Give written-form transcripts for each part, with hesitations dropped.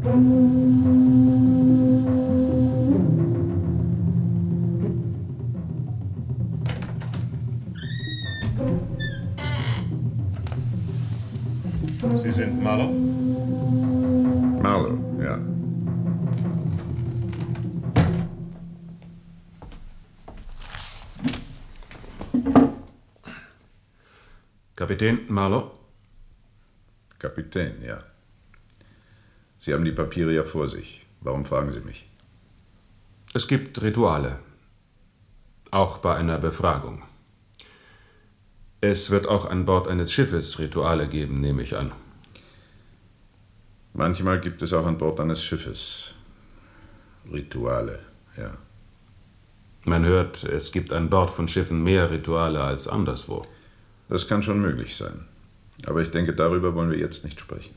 Sie sind Marlowe? Marlowe, ja. Kapitän Marlowe? Kapitän, ja. Sie haben die Papiere ja vor sich. Warum fragen Sie mich? Es gibt Rituale. Auch bei einer Befragung. Es wird auch an Bord eines Schiffes Rituale geben, nehme ich an. Manchmal gibt es auch an Bord eines Schiffes Rituale, ja. Man hört, es gibt an Bord von Schiffen mehr Rituale als anderswo. Das kann schon möglich sein. Aber ich denke, darüber wollen wir jetzt nicht sprechen.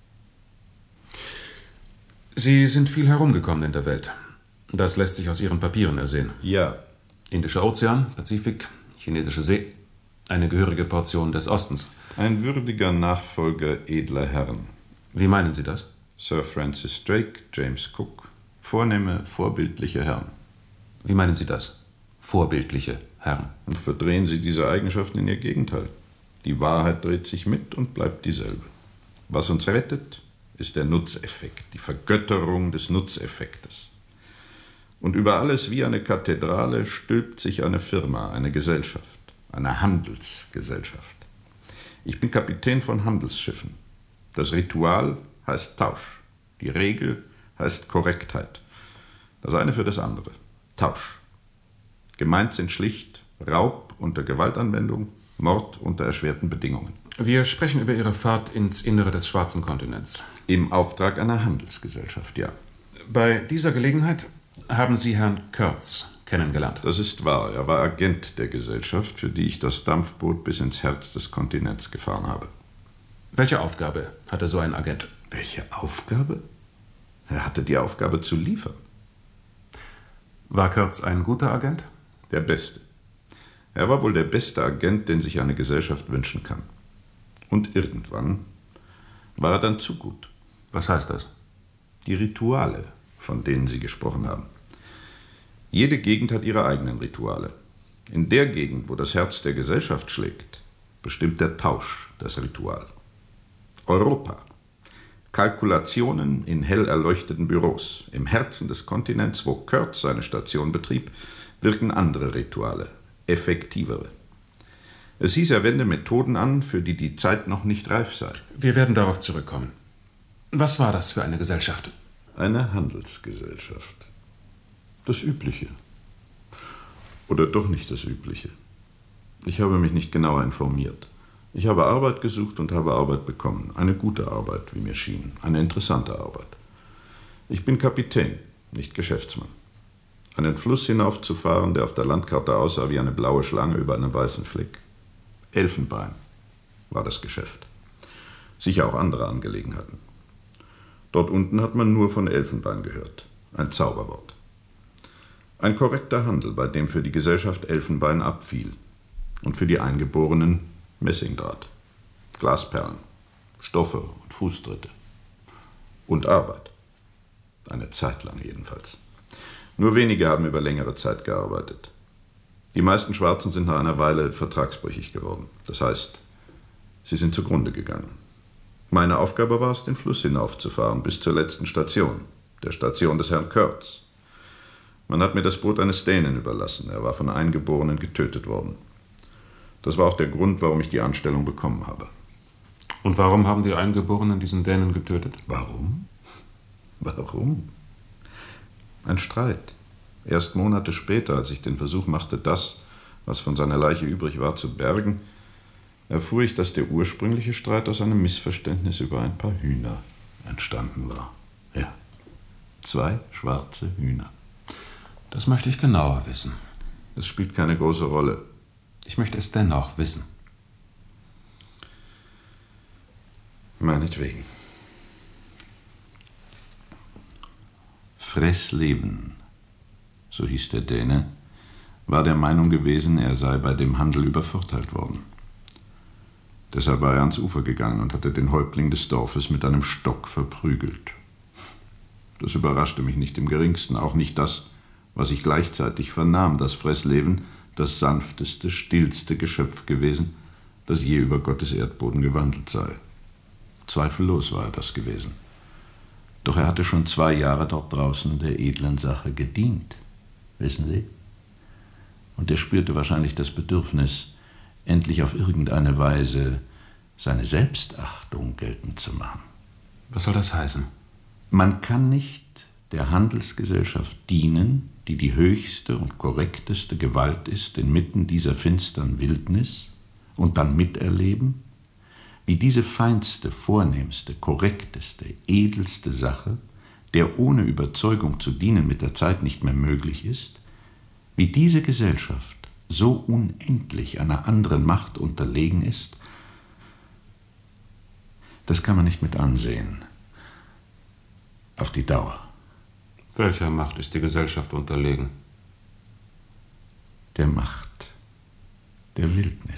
Sie sind viel herumgekommen in der Welt. Das lässt sich aus Ihren Papieren ersehen. Ja. Indischer Ozean, Pazifik, Chinesische See. Eine gehörige Portion des Ostens. Ein würdiger Nachfolger edler Herren. Wie meinen Sie das? Sir Francis Drake, James Cook. Vornehme, vorbildliche Herren. Wie meinen Sie das? Vorbildliche Herren. Und verdrehen Sie diese Eigenschaften in ihr Gegenteil. Die Wahrheit dreht sich mit und bleibt dieselbe. Was uns rettet, ist der Nutzeffekt, die Vergötterung des Nutzeffektes. Und über alles wie eine Kathedrale stülpt sich eine Firma, eine Gesellschaft, eine Handelsgesellschaft. Ich bin Kapitän von Handelsschiffen. Das Ritual heißt Tausch. Die Regel heißt Korrektheit. Das eine für das andere. Tausch. Gemeint sind schlicht Raub unter Gewaltanwendung, Mord unter erschwerten Bedingungen. Wir sprechen über Ihre Fahrt ins Innere des Schwarzen Kontinents. Im Auftrag einer Handelsgesellschaft, ja. Bei dieser Gelegenheit haben Sie Herrn Kurtz kennengelernt. Das ist wahr. Er war Agent der Gesellschaft, für die ich das Dampfboot bis ins Herz des Kontinents gefahren habe. Welche Aufgabe hatte so ein Agent? Welche Aufgabe? Er hatte die Aufgabe zu liefern. War Kurtz ein guter Agent? Der Beste. Er war wohl der beste Agent, den sich eine Gesellschaft wünschen kann. Und irgendwann war er dann zu gut. Was heißt das? Die Rituale, von denen Sie gesprochen haben. Jede Gegend hat ihre eigenen Rituale. In der Gegend, wo das Herz der Gesellschaft schlägt, bestimmt der Tausch das Ritual. Europa. Kalkulationen in hell erleuchteten Büros. Im Herzen des Kontinents, wo Kurtz seine Station betrieb, wirken andere Rituale, effektivere. Es hieß, er wende Methoden an, für die die Zeit noch nicht reif sei. Wir werden darauf zurückkommen. Was war das für eine Gesellschaft? Eine Handelsgesellschaft. Das Übliche. Oder doch nicht das Übliche. Ich habe mich nicht genauer informiert. Ich habe Arbeit gesucht und habe Arbeit bekommen. Eine gute Arbeit, wie mir schien. Eine interessante Arbeit. Ich bin Kapitän, nicht Geschäftsmann. Einen Fluss hinaufzufahren, der auf der Landkarte aussah wie eine blaue Schlange über einem weißen Fleck. Elfenbein war das Geschäft. Sicher auch andere Angelegenheiten. Dort unten hat man nur von Elfenbein gehört. Ein Zauberwort. Ein korrekter Handel, bei dem für die Gesellschaft Elfenbein abfiel. Und für die Eingeborenen Messingdraht, Glasperlen, Stoffe und Fußtritte. Und Arbeit. Eine Zeit lang jedenfalls. Nur wenige haben über längere Zeit gearbeitet. Die meisten Schwarzen sind nach einer Weile vertragsbrüchig geworden. Das heißt, sie sind zugrunde gegangen. Meine Aufgabe war es, den Fluss hinaufzufahren bis zur letzten Station, der Station des Herrn Kurtz. Man hat mir das Boot eines Dänen überlassen. Er war von Eingeborenen getötet worden. Das war auch der Grund, warum ich die Anstellung bekommen habe. Und warum haben die Eingeborenen diesen Dänen getötet? Warum? Warum? Ein Streit. Erst Monate später, als ich den Versuch machte, das, was von seiner Leiche übrig war, zu bergen, erfuhr ich, dass der ursprüngliche Streit aus einem Missverständnis über ein paar Hühner entstanden war. Ja, 2 schwarze Hühner. Das möchte ich genauer wissen. Es spielt keine große Rolle. Ich möchte es dennoch wissen. Meinetwegen. Fressleben, so hieß der Däne, war der Meinung gewesen, er sei bei dem Handel übervorteilt worden. Deshalb war er ans Ufer gegangen und hatte den Häuptling des Dorfes mit einem Stock verprügelt. Das überraschte mich nicht im geringsten, auch nicht das, was ich gleichzeitig vernahm, dass Freßleven das sanfteste, stillste Geschöpf gewesen, das je über Gottes Erdboden gewandelt sei. Zweifellos war er das gewesen. Doch er hatte schon 2 Jahre dort draußen der edlen Sache gedient, wissen Sie? Und er spürte wahrscheinlich das Bedürfnis, endlich auf irgendeine Weise seine Selbstachtung geltend zu machen. Was soll das heißen? Man kann nicht der Handelsgesellschaft dienen, die die höchste und korrekteste Gewalt ist inmitten dieser finstern Wildnis, und dann miterleben, wie diese feinste, vornehmste, korrekteste, edelste Sache, der ohne Überzeugung zu dienen mit der Zeit nicht mehr möglich ist, wie diese Gesellschaft so unendlich einer anderen Macht unterlegen ist, das kann man nicht mit ansehen. Auf die Dauer. Welcher Macht ist die Gesellschaft unterlegen? Der Macht der Wildnis.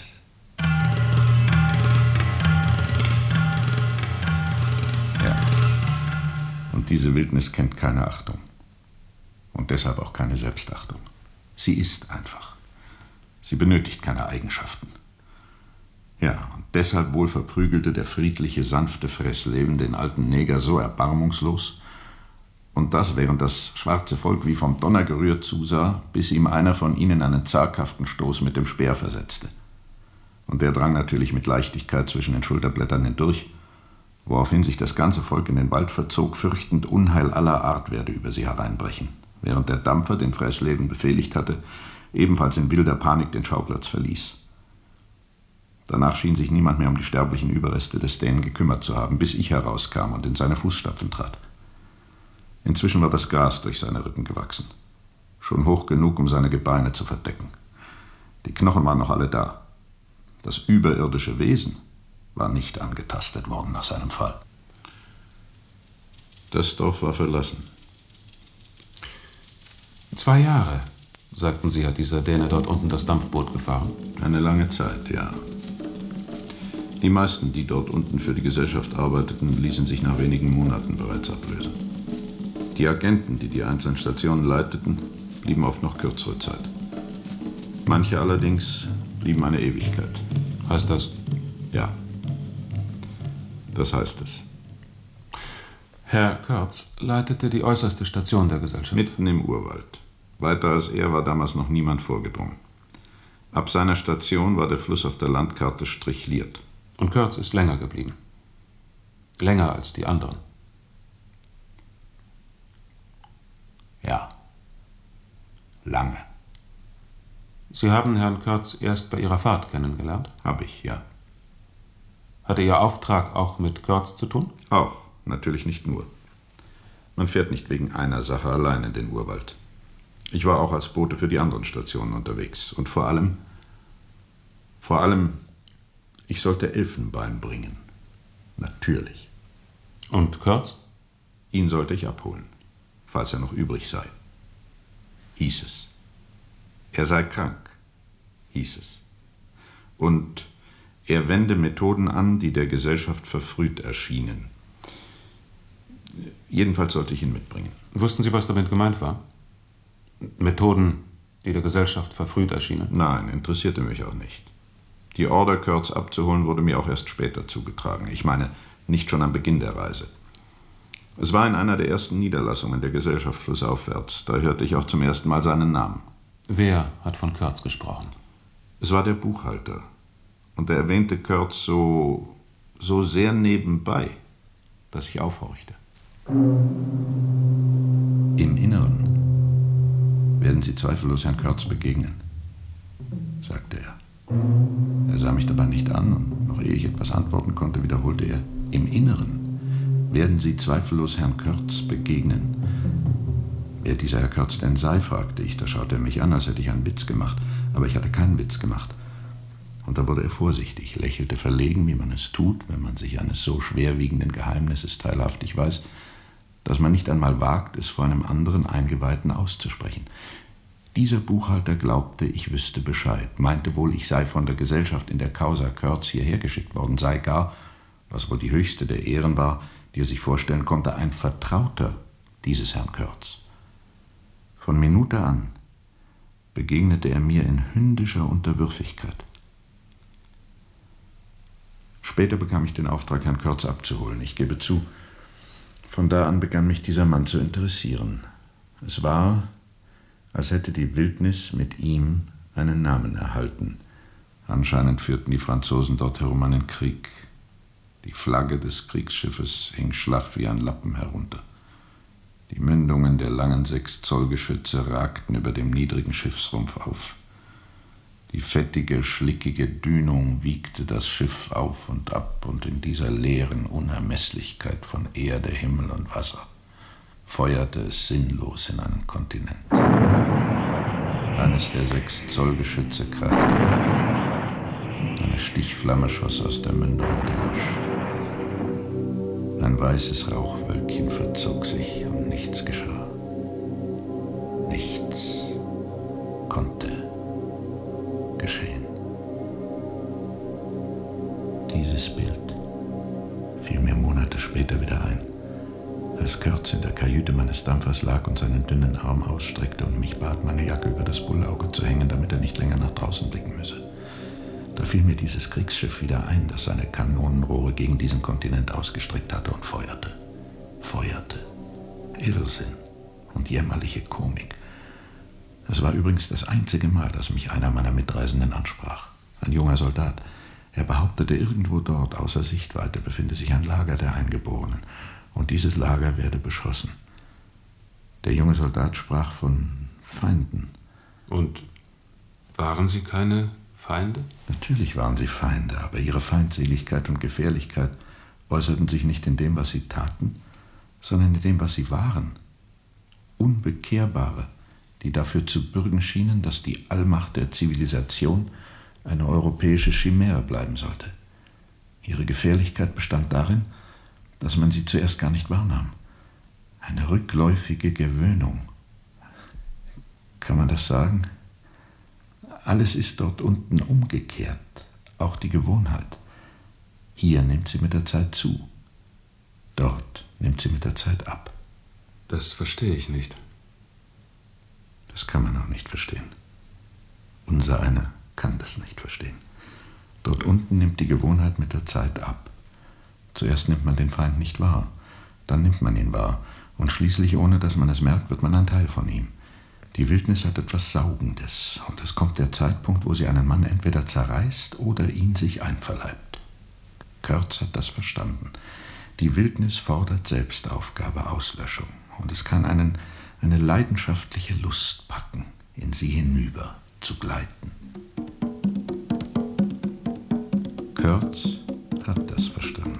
Ja. Und diese Wildnis kennt keine Achtung. Und deshalb auch keine Selbstachtung. Sie ist einfach. Sie benötigt keine Eigenschaften. Ja, und deshalb wohl verprügelte der friedliche, sanfte Freßleven den alten Neger so erbarmungslos, und das, während das schwarze Volk wie vom Donner gerührt zusah, bis ihm einer von ihnen einen zaghaften Stoß mit dem Speer versetzte. Und der drang natürlich mit Leichtigkeit zwischen den Schulterblättern hindurch, woraufhin sich das ganze Volk in den Wald verzog, fürchtend, Unheil aller Art werde über sie hereinbrechen, während der Dampfer, den Freßleven befehligt hatte, ebenfalls in wilder Panik den Schauplatz verließ. Danach schien sich niemand mehr um die sterblichen Überreste des Dänen gekümmert zu haben, bis ich herauskam und in seine Fußstapfen trat. Inzwischen war das Gras durch seine Rippen gewachsen, schon hoch genug, um seine Gebeine zu verdecken. Die Knochen waren noch alle da. Das überirdische Wesen war nicht angetastet worden nach seinem Fall. Das Dorf war verlassen. 2 Jahre, sagten Sie, hat dieser Däne dort unten das Dampfboot gefahren? Eine lange Zeit, ja. Die meisten, die dort unten für die Gesellschaft arbeiteten, ließen sich nach wenigen Monaten bereits ablösen. Die Agenten, die die einzelnen Stationen leiteten, blieben oft noch kürzere Zeit. Manche allerdings blieben eine Ewigkeit. Heißt das? Ja. Das heißt es. Herr Kurtz leitete die äußerste Station der Gesellschaft. Mitten im Urwald. Weiter als er war damals noch niemand vorgedrungen. Ab seiner Station war der Fluss auf der Landkarte strichliert. Und Kurtz ist länger geblieben. Länger als die anderen. Ja. Lange. Sie haben Herrn Kurtz erst bei Ihrer Fahrt kennengelernt? Habe ich, ja. Hatte Ihr Auftrag auch mit Kurtz zu tun? Auch, natürlich nicht nur. Man fährt nicht wegen einer Sache allein in den Urwald. Ich war auch als Bote für die anderen Stationen unterwegs. Und vor allem, ich sollte Elfenbein bringen. Natürlich. Und Kurtz? Ihn sollte ich abholen, falls er noch übrig sei. Hieß es. Er sei krank, hieß es. Und er wende Methoden an, die der Gesellschaft verfrüht erschienen. Jedenfalls sollte ich ihn mitbringen. Wussten Sie, was damit gemeint war? Methoden, die der Gesellschaft verfrüht erschienen? Nein, interessierte mich auch nicht. Die Order, Kurtz abzuholen, wurde mir auch erst später zugetragen. Ich meine, nicht schon am Beginn der Reise. Es war in einer der ersten Niederlassungen der Gesellschaft flussaufwärts. Da hörte ich auch zum ersten Mal seinen Namen. Wer hat von Kurtz gesprochen? Es war der Buchhalter. Und er erwähnte Kurtz so sehr nebenbei, dass ich aufhorchte. Im Inneren werden Sie zweifellos Herrn Kurtz begegnen, sagte er. Er sah mich dabei nicht an, und noch ehe ich etwas antworten konnte, wiederholte er: Im Inneren werden Sie zweifellos Herrn Kurtz begegnen. Wer dieser Herr Kurtz denn sei, fragte ich. Da schaute er mich an, als hätte ich einen Witz gemacht. Aber ich hatte keinen Witz gemacht. Und da wurde er vorsichtig, lächelte verlegen, wie man es tut, wenn man sich eines so schwerwiegenden Geheimnisses teilhaftig weiß, dass man nicht einmal wagt, es vor einem anderen Eingeweihten auszusprechen. Dieser Buchhalter glaubte, ich wüsste Bescheid, meinte wohl, ich sei von der Gesellschaft in der Causa Kurtz hierher geschickt worden, sei gar, was wohl die höchste der Ehren war, die er sich vorstellen konnte, ein Vertrauter dieses Herrn Körtz. Von Minute an begegnete er mir in hündischer Unterwürfigkeit. Später bekam ich den Auftrag, Herrn Körtz abzuholen. Ich gebe zu, von da an begann mich dieser Mann zu interessieren. Es war, als hätte die Wildnis mit ihm einen Namen erhalten. Anscheinend führten die Franzosen dort herum einen Krieg. Die Flagge des Kriegsschiffes hing schlaff wie ein Lappen herunter. Die Mündungen der langen 6-Zoll-Geschütze ragten über dem niedrigen Schiffsrumpf auf. Die fettige, schlickige Dünung wiegte das Schiff auf und ab, und in dieser leeren Unermesslichkeit von Erde, Himmel und Wasser feuerte es sinnlos in einen Kontinent. Eines der 6-Zoll-Geschütze krachte. Eine Stichflamme schoss aus der Mündung und erlosch. Ein weißes Rauchwölkchen verzog sich und nichts geschah. Nichts konnte geschehen. Dieses Bild fiel mir Monate später wieder ein, als Körtz in der Kajüte meines Dampfers lag und seinen dünnen Arm ausstreckte und mich bat, meine Jacke über das Bullauge zu hängen, damit er nicht länger nach draußen blicken müsse. Da fiel mir dieses Kriegsschiff wieder ein, das seine Kanonenrohre gegen diesen Kontinent ausgestreckt hatte und feuerte. Feuerte. Irrsinn und jämmerliche Komik. Es war übrigens das einzige Mal, dass mich einer meiner Mitreisenden ansprach. Ein junger Soldat. Er behauptete, irgendwo dort, außer Sichtweite, befinde sich ein Lager der Eingeborenen. Und dieses Lager werde beschossen. Der junge Soldat sprach von Feinden. Und waren Sie keine Feinde? Natürlich waren sie Feinde, aber ihre Feindseligkeit und Gefährlichkeit äußerten sich nicht in dem, was sie taten, sondern in dem, was sie waren. Unbekehrbare, die dafür zu bürgen schienen, dass die Allmacht der Zivilisation eine europäische Chimäre bleiben sollte. Ihre Gefährlichkeit bestand darin, dass man sie zuerst gar nicht wahrnahm. Eine rückläufige Gewöhnung. Kann man das sagen? Alles ist dort unten umgekehrt, auch die Gewohnheit. Hier nimmt sie mit der Zeit zu, dort nimmt sie mit der Zeit ab. Das verstehe ich nicht. Das kann man auch nicht verstehen. Unser einer kann das nicht verstehen. Dort unten nimmt die Gewohnheit mit der Zeit ab. Zuerst nimmt man den Feind nicht wahr, dann nimmt man ihn wahr, und schließlich, ohne dass man es merkt, wird man ein Teil von ihm. Die Wildnis hat etwas Saugendes, und es kommt der Zeitpunkt, wo sie einen Mann entweder zerreißt oder ihn sich einverleibt. Körtz hat das verstanden. Die Wildnis fordert Selbstaufgabe, Auslöschung, und es kann eine leidenschaftliche Lust packen, in sie hinüber zu gleiten. Körtz hat das verstanden.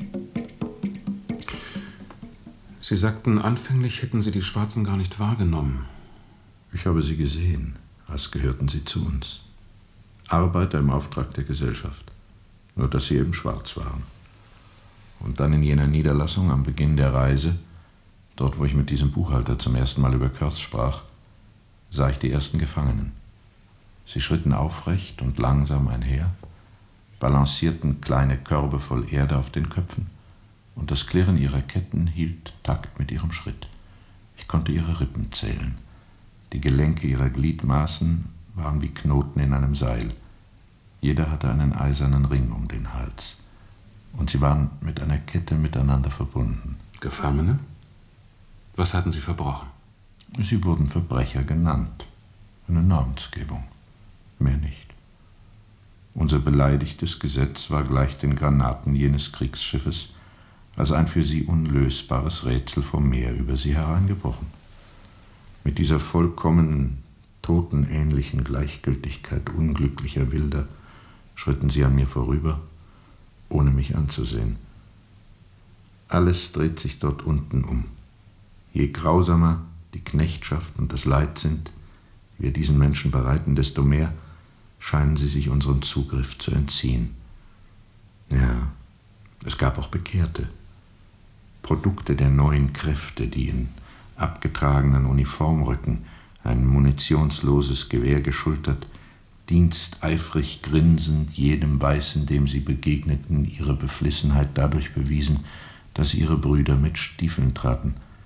Sie sagten, anfänglich hätten Sie die Schwarzen gar nicht wahrgenommen. Ich habe sie gesehen, als gehörten sie zu uns. Arbeiter im Auftrag der Gesellschaft, nur dass sie eben schwarz waren. Und dann in jener Niederlassung am Beginn der Reise, dort wo ich mit diesem Buchhalter zum ersten Mal über Körtz sprach, sah ich die ersten Gefangenen. Sie schritten aufrecht und langsam einher, balancierten kleine Körbe voll Erde auf den Köpfen, und das Klirren ihrer Ketten hielt Takt mit ihrem Schritt. Ich konnte ihre Rippen zählen. Die Gelenke ihrer Gliedmaßen waren wie Knoten in einem Seil. Jeder hatte einen eisernen Ring um den Hals. Und sie waren mit einer Kette miteinander verbunden. Gefangene? Was hatten Sie verbrochen? Sie wurden Verbrecher genannt. Eine Namensgebung. Mehr nicht. Unser beleidigtes Gesetz war gleich den Granaten jenes Kriegsschiffes als ein für sie unlösbares Rätsel vom Meer über sie hereingebrochen. Mit dieser vollkommenen, totenähnlichen Gleichgültigkeit unglücklicher Wilder schritten sie an mir vorüber, ohne mich anzusehen. Alles dreht sich dort unten um. Je grausamer die Knechtschaft und das Leid sind, die wir diesen Menschen bereiten, desto mehr scheinen sie sich unserem Zugriff zu entziehen. Ja, es gab auch Bekehrte, Produkte der neuen Kräfte, die in abgetragenen Uniformröcken, ein munitionsloses Gewehr geschultert, diensteifrig grinsend jedem Weißen, dem sie begegneten, ihre Beflissenheit dadurch bewiesen, dass ihre Brüder mit Stiefeln traten,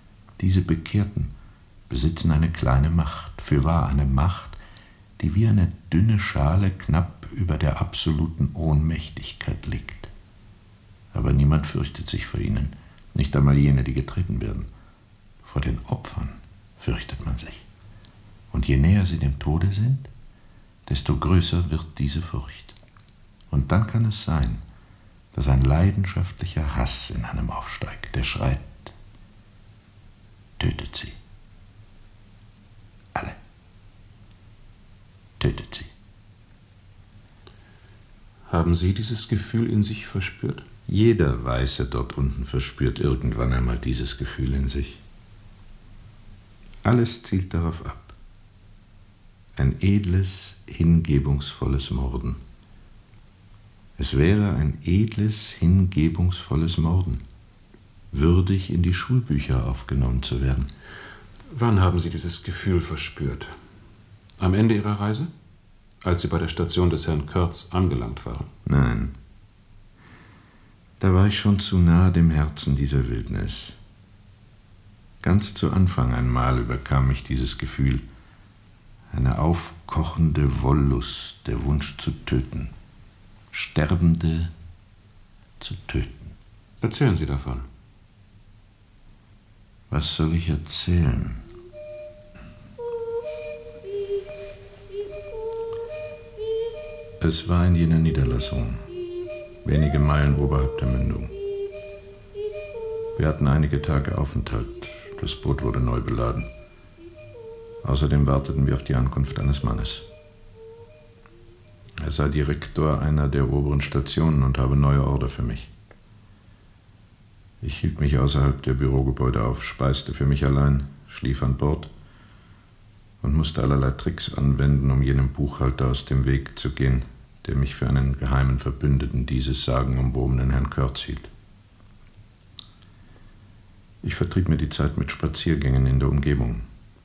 Diese Bekehrten besitzen eine kleine Macht, fürwahr eine Macht, die wie eine dünne Schale knapp über der absoluten Ohnmächtigkeit liegt. Aber niemand fürchtet sich vor ihnen, nicht einmal jene, die getreten werden. Vor den Opfern fürchtet man sich. Und je näher sie dem Tode sind, desto größer wird diese Furcht. Und dann kann es sein, dass ein leidenschaftlicher Hass in einem aufsteigt, der schreit: Tötet sie. Alle. Tötet sie. Haben Sie dieses Gefühl in sich verspürt? Jeder Weiße dort unten verspürt irgendwann einmal dieses Gefühl in sich. Alles zielt darauf ab. Ein edles, hingebungsvolles Morden. Es wäre ein edles, hingebungsvolles Morden, würdig in die Schulbücher aufgenommen zu werden. Wann haben Sie dieses Gefühl verspürt? Am Ende Ihrer Reise? Als Sie bei der Station des Herrn Kurtz angelangt waren? Nein. Da war ich schon zu nahe dem Herzen dieser Wildnis. Ganz zu Anfang einmal überkam mich dieses Gefühl, eine aufkochende Wollust, der Wunsch zu töten, Sterbende zu töten. Erzählen Sie davon. Was soll ich erzählen? Es war in jener Niederlassung, wenige Meilen oberhalb der Mündung. Wir hatten einige Tage Aufenthalt. Das Boot wurde neu beladen. Außerdem warteten wir auf die Ankunft eines Mannes. Er sei Direktor einer der oberen Stationen und habe neue Order für mich. Ich hielt mich außerhalb der Bürogebäude auf, speiste für mich allein, schlief an Bord und musste allerlei Tricks anwenden, um jenem Buchhalter aus dem Weg zu gehen, der mich für einen geheimen Verbündeten dieses sagenumwobenen Herrn Kurtz hielt. Ich vertrieb mir die Zeit mit Spaziergängen in der Umgebung.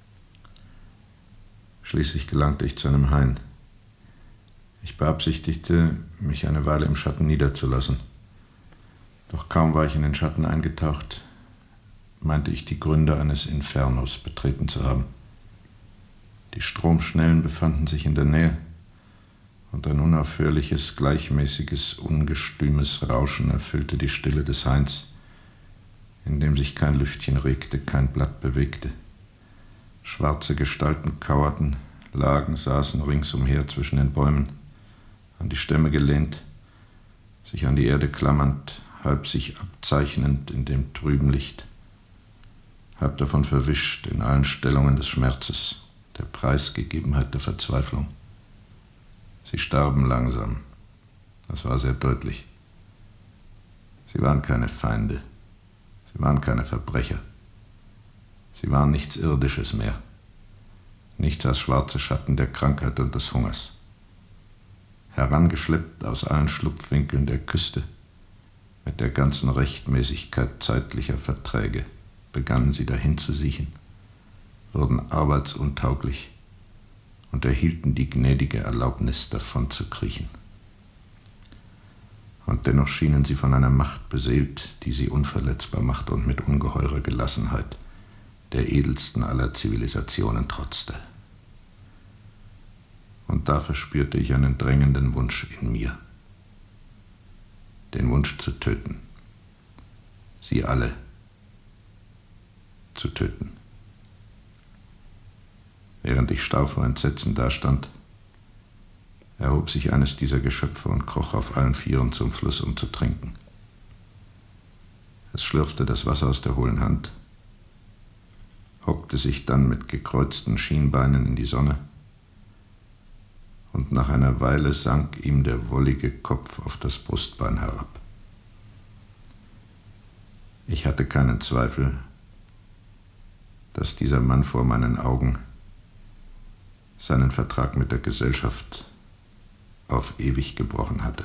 Schließlich gelangte ich zu einem Hain. Ich beabsichtigte, mich eine Weile im Schatten niederzulassen. Doch kaum war ich in den Schatten eingetaucht, meinte ich, die Gründe eines Infernos betreten zu haben. Die Stromschnellen befanden sich in der Nähe und ein unaufhörliches, gleichmäßiges, ungestümes Rauschen erfüllte die Stille des Hains, in dem sich kein Lüftchen regte, kein Blatt bewegte. Schwarze Gestalten kauerten, lagen, saßen ringsumher zwischen den Bäumen, an die Stämme gelehnt, sich an die Erde klammernd, halb sich abzeichnend in dem trüben Licht, halb davon verwischt in allen Stellungen des Schmerzes, der Preisgegebenheit der Verzweiflung. Sie starben langsam, das war sehr deutlich. Sie waren keine Feinde, sie waren keine Verbrecher. Sie waren nichts Irdisches mehr, nichts als schwarze Schatten der Krankheit und des Hungers. Herangeschleppt aus allen Schlupfwinkeln der Küste, mit der ganzen Rechtmäßigkeit zeitlicher Verträge, begannen sie dahin zu siechen, wurden arbeitsuntauglich und erhielten die gnädige Erlaubnis, davon zu kriechen. Und dennoch schienen sie von einer Macht beseelt, die sie unverletzbar machte und mit ungeheurer Gelassenheit der edelsten aller Zivilisationen trotzte. Und da verspürte ich einen drängenden Wunsch in mir. Den Wunsch zu töten. Sie alle zu töten. Während ich starr vor Entsetzen dastand, erhob sich eines dieser Geschöpfe und kroch auf allen Vieren zum Fluss, um zu trinken. Es schlürfte das Wasser aus der hohlen Hand, hockte sich dann mit gekreuzten Schienbeinen in die Sonne, und nach einer Weile sank ihm der wollige Kopf auf das Brustbein herab. Ich hatte keinen Zweifel, dass dieser Mann vor meinen Augen seinen Vertrag mit der Gesellschaft auf ewig gebrochen hatte.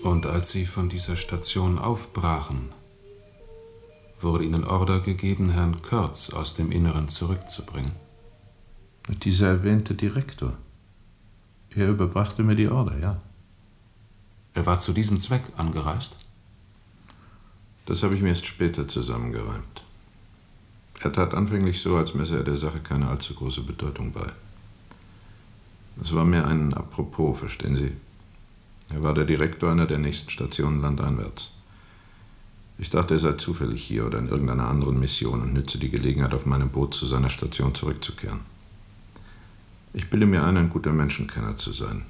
Und als Sie von dieser Station aufbrachen, wurde Ihnen Order gegeben, Herrn Kurtz aus dem Inneren zurückzubringen? Dieser erwähnte Direktor. Er überbrachte mir die Order, ja. Er war zu diesem Zweck angereist? Das habe ich mir erst später zusammengereimt. Er tat anfänglich so, als messe er der Sache keine allzu große Bedeutung bei. Es war mehr ein Apropos, verstehen Sie? Er war der Direktor einer der nächsten Stationen landeinwärts. Ich dachte, er sei zufällig hier oder in irgendeiner anderen Mission und nütze die Gelegenheit, auf meinem Boot zu seiner Station zurückzukehren. Ich bilde mir ein guter Menschenkenner zu sein.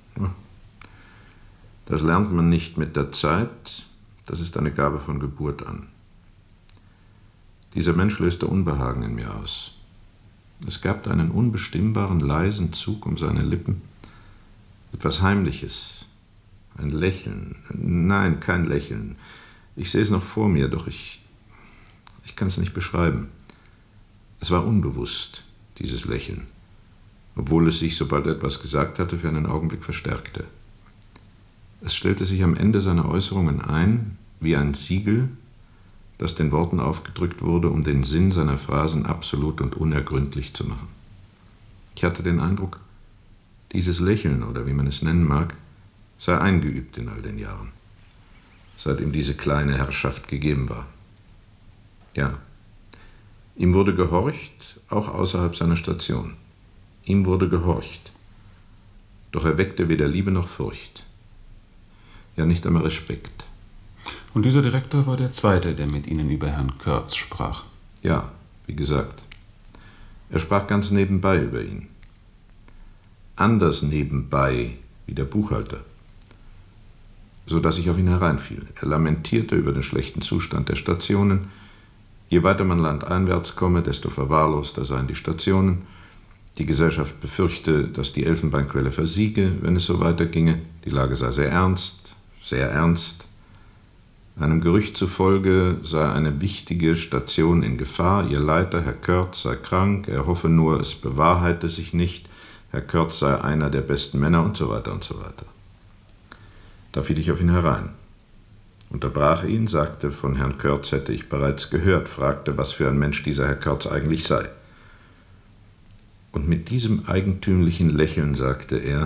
Das lernt man nicht mit der Zeit, das ist eine Gabe von Geburt an. Dieser Mensch löste Unbehagen in mir aus. Es gab einen unbestimmbaren, leisen Zug um seine Lippen, etwas Heimliches, ein Lächeln. Nein, kein Lächeln. Ich sehe es noch vor mir, doch ich kann es nicht beschreiben. Es war unbewusst, dieses Lächeln, obwohl es sich, sobald er etwas gesagt hatte, für einen Augenblick verstärkte. Es stellte sich am Ende seiner Äußerungen ein, wie ein Siegel, das den Worten aufgedrückt wurde, um den Sinn seiner Phrasen absolut und unergründlich zu machen. Ich hatte den Eindruck, dieses Lächeln, oder wie man es nennen mag, sei eingeübt in all den Jahren, seit ihm diese kleine Herrschaft gegeben war. Ja, ihm wurde gehorcht, auch außerhalb seiner Station. Ihm wurde gehorcht. Doch er weckte weder Liebe noch Furcht. Ja, nicht einmal Respekt. Und dieser Direktor war der zweite, der mit Ihnen über Herrn Kurtz sprach? Ja, wie gesagt. Er sprach ganz nebenbei über ihn. Anders nebenbei wie der Buchhalter. So dass ich auf ihn hereinfiel. Er lamentierte über den schlechten Zustand der Stationen. Je weiter man landeinwärts komme, desto verwahrloster seien die Stationen. Die Gesellschaft befürchte, dass die Elfenbeinquelle versiege, wenn es so weiterginge. Die Lage sei sehr ernst, sehr ernst. Einem Gerücht zufolge sei eine wichtige Station in Gefahr. Ihr Leiter, Herr Kurtz, sei krank. Er hoffe nur, es bewahrheite sich nicht. Herr Kurtz sei einer der besten Männer und so weiter und so weiter. Da fiel ich auf ihn herein, unterbrach ihn, sagte, von Herrn Kurtz hätte ich bereits gehört, fragte, was für ein Mensch dieser Herr Kurtz eigentlich sei. Und mit diesem eigentümlichen Lächeln sagte er,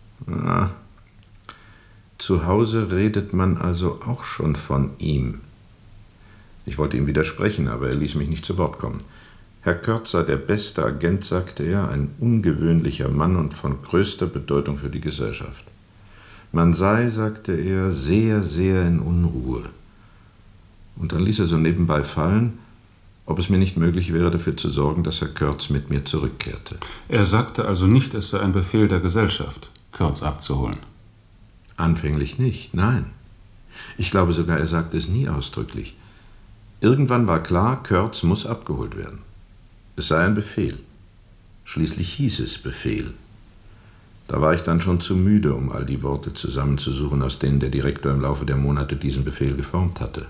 zu Hause redet man also auch schon von ihm. Ich wollte ihm widersprechen, aber er ließ mich nicht zu Wort kommen. Herr Kurtz sei der beste Agent, sagte er, ein ungewöhnlicher Mann und von größter Bedeutung für die Gesellschaft. Man sei, sagte er, sehr, sehr in Unruhe. Und dann ließ er so nebenbei fallen, ob es mir nicht möglich wäre, dafür zu sorgen, dass Herr Kurtz mit mir zurückkehrte. Er sagte also nicht, es sei ein Befehl der Gesellschaft, Kurtz abzuholen? Anfänglich nicht, nein. Ich glaube sogar, er sagte es nie ausdrücklich. Irgendwann war klar, Kurtz muss abgeholt werden. Es sei ein Befehl. Schließlich hieß es Befehl. Da war ich dann schon zu müde, um all die Worte zusammenzusuchen, aus denen der Direktor im Laufe der Monate diesen Befehl geformt hatte.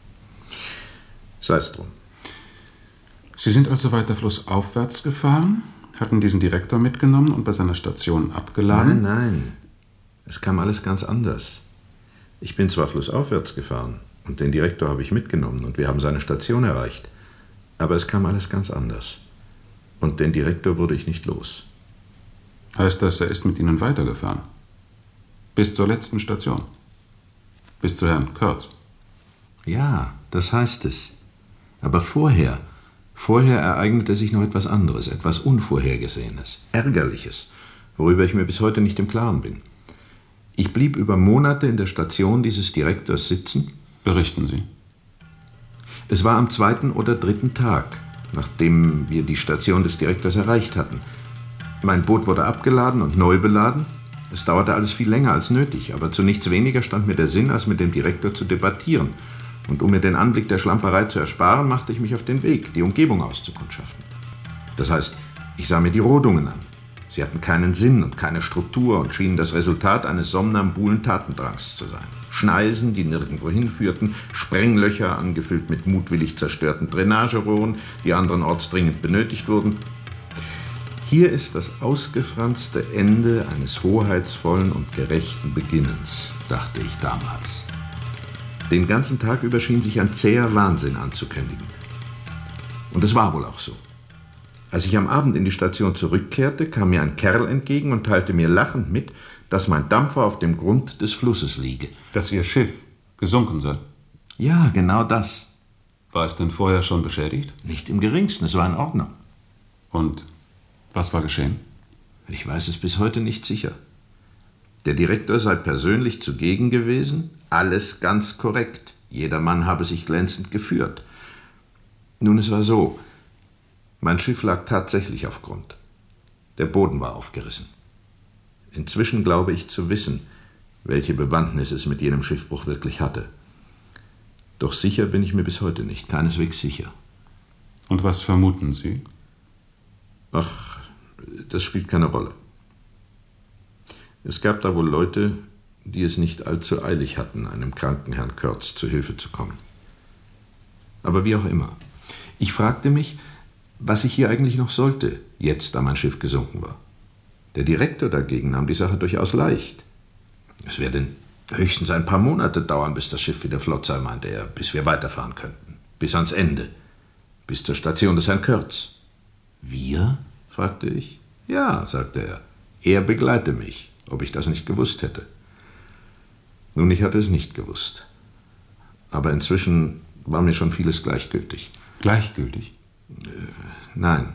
Sei es drum. Sie sind also weiter flussaufwärts gefahren, hatten diesen Direktor mitgenommen und bei seiner Station abgeladen? Nein. Es kam alles ganz anders. Ich bin zwar flussaufwärts gefahren und den Direktor habe ich mitgenommen und wir haben seine Station erreicht, aber es kam alles ganz anders. Und den Direktor wurde ich nicht los. Heißt das, er ist mit Ihnen weitergefahren? Bis zur letzten Station? Bis zu Herrn Kurtz? Ja, das heißt es. Aber vorher ereignete sich noch etwas anderes, etwas Unvorhergesehenes, Ärgerliches, worüber ich mir bis heute nicht im Klaren bin. Ich blieb über Monate in der Station dieses Direktors sitzen. Berichten Sie. Es war am 2. oder 3. Tag, nachdem wir die Station des Direktors erreicht hatten. Mein Boot wurde abgeladen und neu beladen. Es dauerte alles viel länger als nötig, aber zu nichts weniger stand mir der Sinn, als mit dem Direktor zu debattieren. Und um mir den Anblick der Schlamperei zu ersparen, machte ich mich auf den Weg, die Umgebung auszukundschaften. Das heißt, ich sah mir die Rodungen an. Sie hatten keinen Sinn und keine Struktur und schienen das Resultat eines somnambulen Tatendrangs zu sein. Schneisen, die nirgendwo hinführten, Sprenglöcher, angefüllt mit mutwillig zerstörten Drainagerohren, die anderenorts dringend benötigt wurden. Hier ist das ausgefranste Ende eines hoheitsvollen und gerechten Beginnens, dachte ich damals. Den ganzen Tag über schien sich ein zäher Wahnsinn anzukündigen. Und es war wohl auch so. Als ich am Abend in die Station zurückkehrte, kam mir ein Kerl entgegen und teilte mir lachend mit, dass mein Dampfer auf dem Grund des Flusses liege. Dass Ihr Schiff gesunken sei? Ja, genau das. War es denn vorher schon beschädigt? Nicht im Geringsten, es war in Ordnung. Und was war geschehen? Ich weiß es bis heute nicht sicher. Der Direktor sei persönlich zugegen gewesen, alles ganz korrekt. Jeder Mann habe sich glänzend geführt. Nun, es war so, mein Schiff lag tatsächlich auf Grund. Der Boden war aufgerissen. Inzwischen glaube ich zu wissen, welche Bewandtnis es mit jenem Schiffbruch wirklich hatte. Doch sicher bin ich mir bis heute nicht, keineswegs sicher. Und was vermuten Sie? Ach, das spielt keine Rolle. Es gab da wohl Leute, die es nicht allzu eilig hatten, einem kranken Herrn Kurtz zu Hilfe zu kommen. Aber wie auch immer. Ich fragte mich, was ich hier eigentlich noch sollte, jetzt da mein Schiff gesunken war. Der Direktor dagegen nahm die Sache durchaus leicht. Es werde höchstens ein paar Monate dauern, bis das Schiff wieder flott sei, meinte er, bis wir weiterfahren könnten. Bis ans Ende. Bis zur Station des Herrn Kurtz. Wir? Fragte ich. Ja, sagte er. Er begleite mich, ob ich das nicht gewusst hätte. Nun, ich hatte es nicht gewusst. Aber inzwischen war mir schon vieles gleichgültig. Gleichgültig? Nein.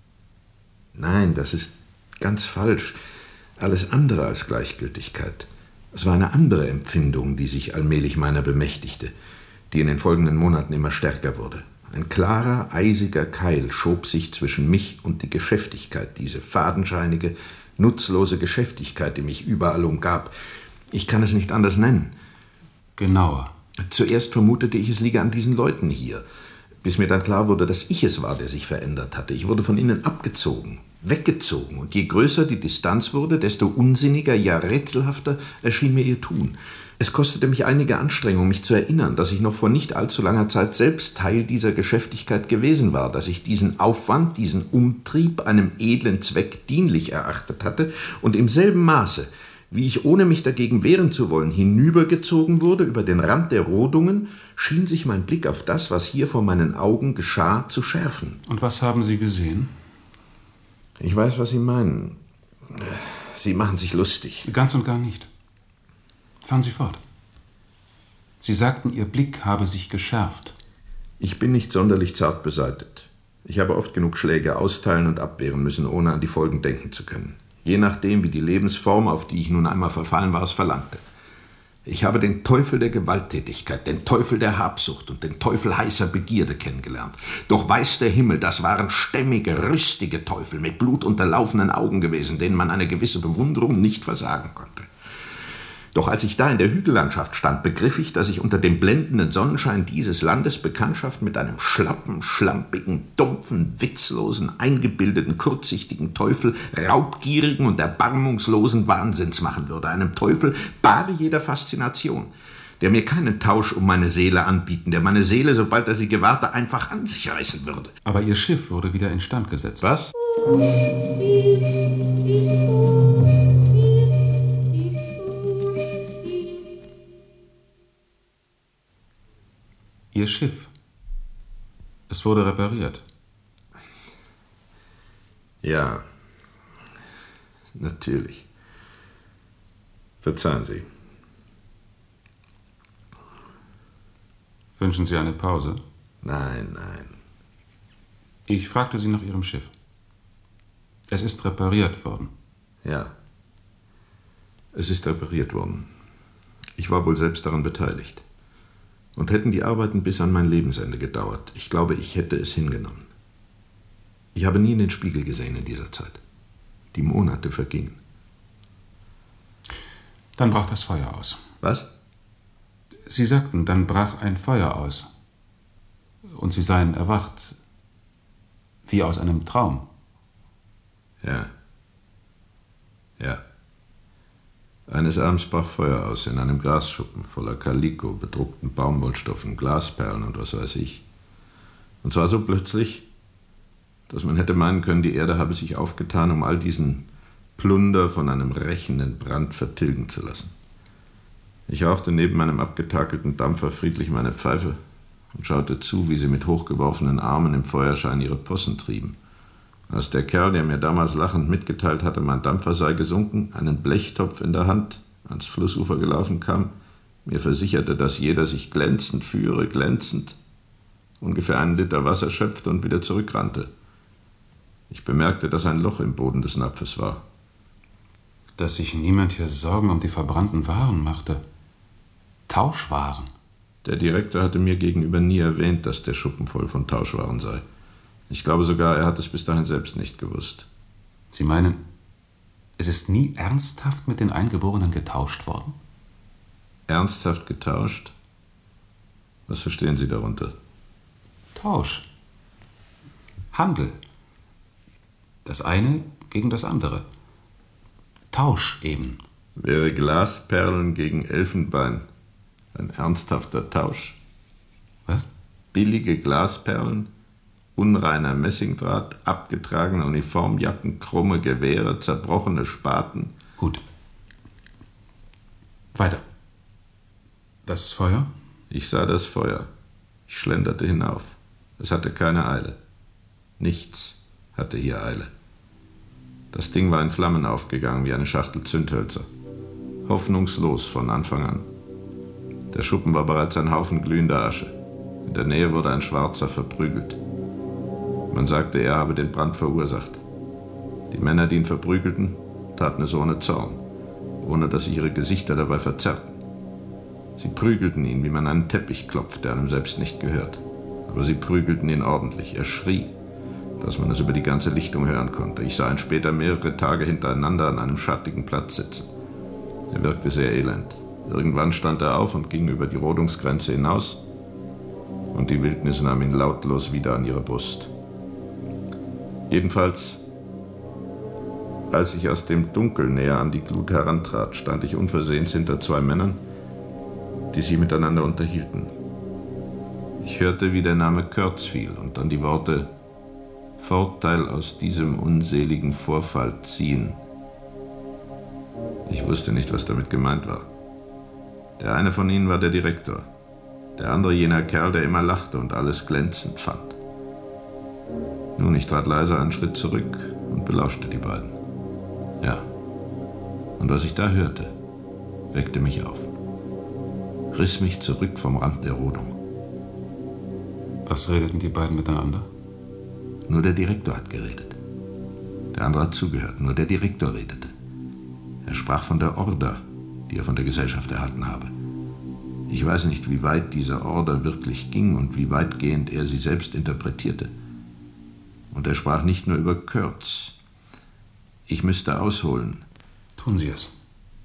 Nein, das ist ganz falsch. Alles andere als Gleichgültigkeit. Es war eine andere Empfindung, die sich allmählich meiner bemächtigte, die in den folgenden Monaten immer stärker wurde. Ein klarer, eisiger Keil schob sich zwischen mich und die Geschäftigkeit, diese fadenscheinige, nutzlose Geschäftigkeit, die mich überall umgab. Ich kann es nicht anders nennen. Genauer. Zuerst vermutete ich, es liege an diesen Leuten hier, bis mir dann klar wurde, dass ich es war, der sich verändert hatte. Ich wurde von ihnen abgezogen, weggezogen, und je größer die Distanz wurde, desto unsinniger, ja rätselhafter erschien mir ihr Tun. Es kostete mich einige Anstrengung, mich zu erinnern, dass ich noch vor nicht allzu langer Zeit selbst Teil dieser Geschäftigkeit gewesen war, dass ich diesen Aufwand, diesen Umtrieb einem edlen Zweck dienlich erachtet hatte und im selben Maße, wie ich, ohne mich dagegen wehren zu wollen, hinübergezogen wurde über den Rand der Rodungen, schien sich mein Blick auf das, was hier vor meinen Augen geschah, zu schärfen. Und was haben Sie gesehen? Ich weiß, was Sie meinen. Sie machen sich lustig. Ganz und gar nicht. Fahren Sie fort. Sie sagten, Ihr Blick habe sich geschärft. Ich bin nicht sonderlich zart beseitet. Ich habe oft genug Schläge austeilen und abwehren müssen, ohne an die Folgen denken zu können. Je nachdem, wie die Lebensform, auf die ich nun einmal verfallen war, es verlangte. Ich habe den Teufel der Gewalttätigkeit, den Teufel der Habsucht und den Teufel heißer Begierde kennengelernt. Doch weiß der Himmel, das waren stämmige, rüstige Teufel mit blutunterlaufenen Augen gewesen, denen man eine gewisse Bewunderung nicht versagen konnte. Doch als ich da in der Hügellandschaft stand, begriff ich, dass ich unter dem blendenden Sonnenschein dieses Landes Bekanntschaft mit einem schlappen, schlampigen, dumpfen, witzlosen, eingebildeten, kurzsichtigen Teufel, raubgierigen und erbarmungslosen Wahnsinns machen würde. Einem Teufel bar jeder Faszination, der mir keinen Tausch um meine Seele anbieten, der meine Seele, sobald er sie gewahrte, einfach an sich reißen würde. Aber Ihr Schiff wurde wieder instand gesetzt. Was? Ihr Schiff. Es wurde repariert. Ja, natürlich. Verzeihen Sie. Wünschen Sie eine Pause? Nein, nein. Ich fragte Sie nach Ihrem Schiff. Es ist repariert worden. Ja, es ist repariert worden. Ich war wohl selbst daran beteiligt. Und hätten die Arbeiten bis an mein Lebensende gedauert, ich glaube, ich hätte es hingenommen. Ich habe nie in den Spiegel gesehen in dieser Zeit. Die Monate vergingen. Dann brach das Feuer aus. Was? Sie sagten, dann brach ein Feuer aus. Und Sie seien erwacht, wie aus einem Traum. Ja. Ja. Eines Abends brach Feuer aus in einem Glasschuppen voller Kaliko, bedruckten Baumwollstoffen, Glasperlen und was weiß ich. Und zwar so plötzlich, dass man hätte meinen können, die Erde habe sich aufgetan, um all diesen Plunder von einem rächenden Brand vertilgen zu lassen. Ich rauchte neben meinem abgetakelten Dampfer friedlich meine Pfeife und schaute zu, wie sie mit hochgeworfenen Armen im Feuerschein ihre Possen trieben. Als der Kerl, der mir damals lachend mitgeteilt hatte, mein Dampfer sei gesunken, einen Blechtopf in der Hand, ans Flussufer gelaufen kam, mir versicherte, dass jeder sich glänzend führe, glänzend, ungefähr 1 Liter Wasser schöpfte und wieder zurückrannte. Ich bemerkte, dass ein Loch im Boden des Napfes war. Dass sich niemand hier Sorgen um die verbrannten Waren machte. Tauschwaren. Der Direktor hatte mir gegenüber nie erwähnt, dass der Schuppen voll von Tauschwaren sei. Ich glaube sogar, er hat es bis dahin selbst nicht gewusst. Sie meinen, es ist nie ernsthaft mit den Eingeborenen getauscht worden? Ernsthaft getauscht? Was verstehen Sie darunter? Tausch. Handel. Das eine gegen das andere. Tausch eben. Wäre Glasperlen gegen Elfenbein ein ernsthafter Tausch? Was? Billige Glasperlen, unreiner Messingdraht, abgetragene Uniformjacken, krumme Gewehre, zerbrochene Spaten. Gut. Weiter. Das Feuer? Ich sah das Feuer. Ich schlenderte hinauf. Es hatte keine Eile. Nichts hatte hier Eile. Das Ding war in Flammen aufgegangen wie eine Schachtel Zündhölzer. Hoffnungslos von Anfang an. Der Schuppen war bereits ein Haufen glühender Asche. In der Nähe wurde ein Schwarzer verprügelt. Man sagte, er habe den Brand verursacht. Die Männer, die ihn verprügelten, taten es ohne Zorn, ohne dass sich ihre Gesichter dabei verzerrten. Sie prügelten ihn, wie man einen Teppich klopft, der einem selbst nicht gehört. Aber sie prügelten ihn ordentlich. Er schrie, dass man es über die ganze Lichtung hören konnte. Ich sah ihn später mehrere Tage hintereinander an einem schattigen Platz sitzen. Er wirkte sehr elend. Irgendwann stand er auf und ging über die Rodungsgrenze hinaus, und die Wildnis nahm ihn lautlos wieder an ihre Brust. Jedenfalls, als ich aus dem Dunkel näher an die Glut herantrat, stand ich unversehens hinter 2 Männern, die sich miteinander unterhielten. Ich hörte, wie der Name Kurtz fiel und dann die Worte Vorteil aus diesem unseligen Vorfall ziehen. Ich wusste nicht, was damit gemeint war. Der eine von ihnen war der Direktor, der andere jener Kerl, der immer lachte und alles glänzend fand. Nun, ich trat leise einen Schritt zurück und belauschte die beiden. Ja, und was ich da hörte, weckte mich auf, riss mich zurück vom Rand der Rodung. Was redeten die beiden miteinander? Nur der Direktor hat geredet. Der andere hat zugehört, nur der Direktor redete. Er sprach von der Order, die er von der Gesellschaft erhalten habe. Ich weiß nicht, wie weit diese Order wirklich ging und wie weitgehend er sie selbst interpretierte. Und er sprach nicht nur über Kurtz. Ich müsste ausholen. Tun Sie es.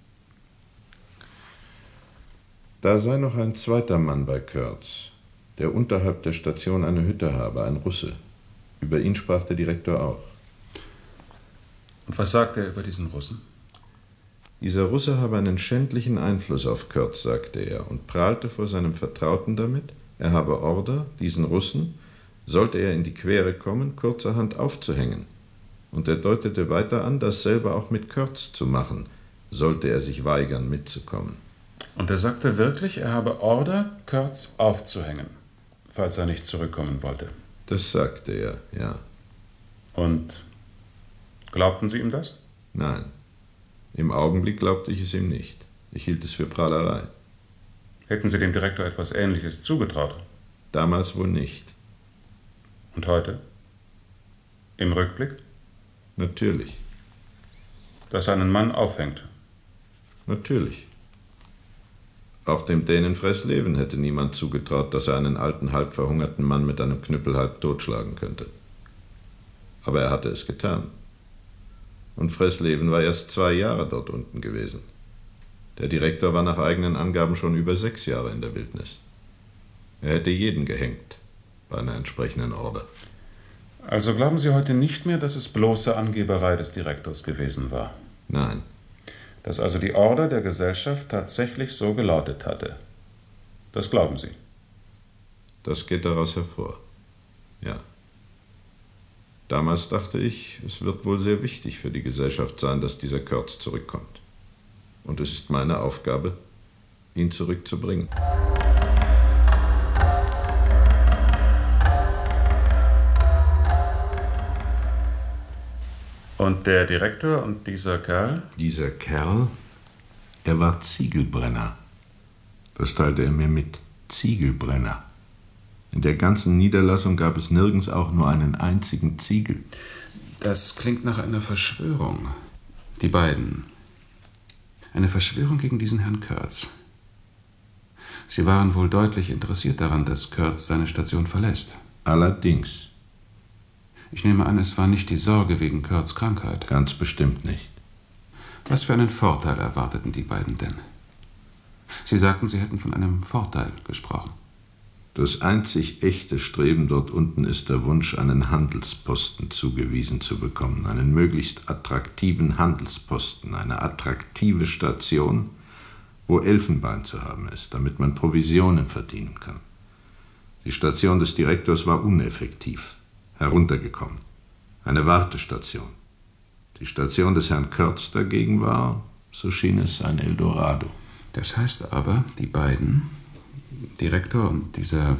Da sei noch ein zweiter Mann bei Kurtz, der unterhalb der Station eine Hütte habe, ein Russe. Über ihn sprach der Direktor auch. Und was sagt er über diesen Russen? Dieser Russe habe einen schändlichen Einfluss auf Kurtz, sagte er, und prahlte vor seinem Vertrauten damit, er habe Order, diesen Russen, sollte er in die Quere kommen, kurzerhand aufzuhängen. Und er deutete weiter an, dasselbe auch mit Kurtz zu machen, sollte er sich weigern, mitzukommen. Und er sagte wirklich, er habe Order, Kurtz aufzuhängen, falls er nicht zurückkommen wollte. Das sagte er, ja. Und glaubten Sie ihm das? Nein. Im Augenblick glaubte ich es ihm nicht. Ich hielt es für Prahlerei. Hätten Sie dem Direktor etwas Ähnliches zugetraut? Damals wohl nicht. Und heute? Im Rückblick? Natürlich. Dass er einen Mann aufhängt? Natürlich. Auch dem Dänen Fresleben hätte niemand zugetraut, dass er einen alten, halb verhungerten Mann mit einem Knüppel halb totschlagen könnte. Aber er hatte es getan. Und Fresleben war erst 2 Jahre dort unten gewesen. Der Direktor war nach eigenen Angaben schon über 6 Jahre in der Wildnis. Er hätte jeden gehängt, bei einer entsprechenden Order. Also glauben Sie heute nicht mehr, dass es bloße Angeberei des Direktors gewesen war? Nein. Dass also die Order der Gesellschaft tatsächlich so gelautet hatte. Das glauben Sie? Das geht daraus hervor. Ja. Damals dachte ich, es wird wohl sehr wichtig für die Gesellschaft sein, dass dieser Kurtz zurückkommt. Und es ist meine Aufgabe, ihn zurückzubringen. Und der Direktor und dieser Kerl? Dieser Kerl, er war Ziegelbrenner. Das teilte er mir mit. Ziegelbrenner. In der ganzen Niederlassung gab es nirgends auch nur einen einzigen Ziegel. Das klingt nach einer Verschwörung. Die beiden. Eine Verschwörung gegen diesen Herrn Kurtz. Sie waren wohl deutlich interessiert daran, dass Kurtz seine Station verlässt. Allerdings. Ich nehme an, es war nicht die Sorge wegen Kurtz' Krankheit. Ganz bestimmt nicht. Was für einen Vorteil erwarteten die beiden denn? Sie sagten, Sie hätten von einem Vorteil gesprochen. Das einzig echte Streben dort unten ist der Wunsch, einen Handelsposten zugewiesen zu bekommen, einen möglichst attraktiven Handelsposten, eine attraktive Station, wo Elfenbein zu haben ist, damit man Provisionen verdienen kann. Die Station des Direktors war uneffektiv, heruntergekommen, eine Wartestation. Die Station des Herrn Kurtz dagegen war, so schien es, ein Eldorado. Das heißt aber, die beiden, Direktor und dieser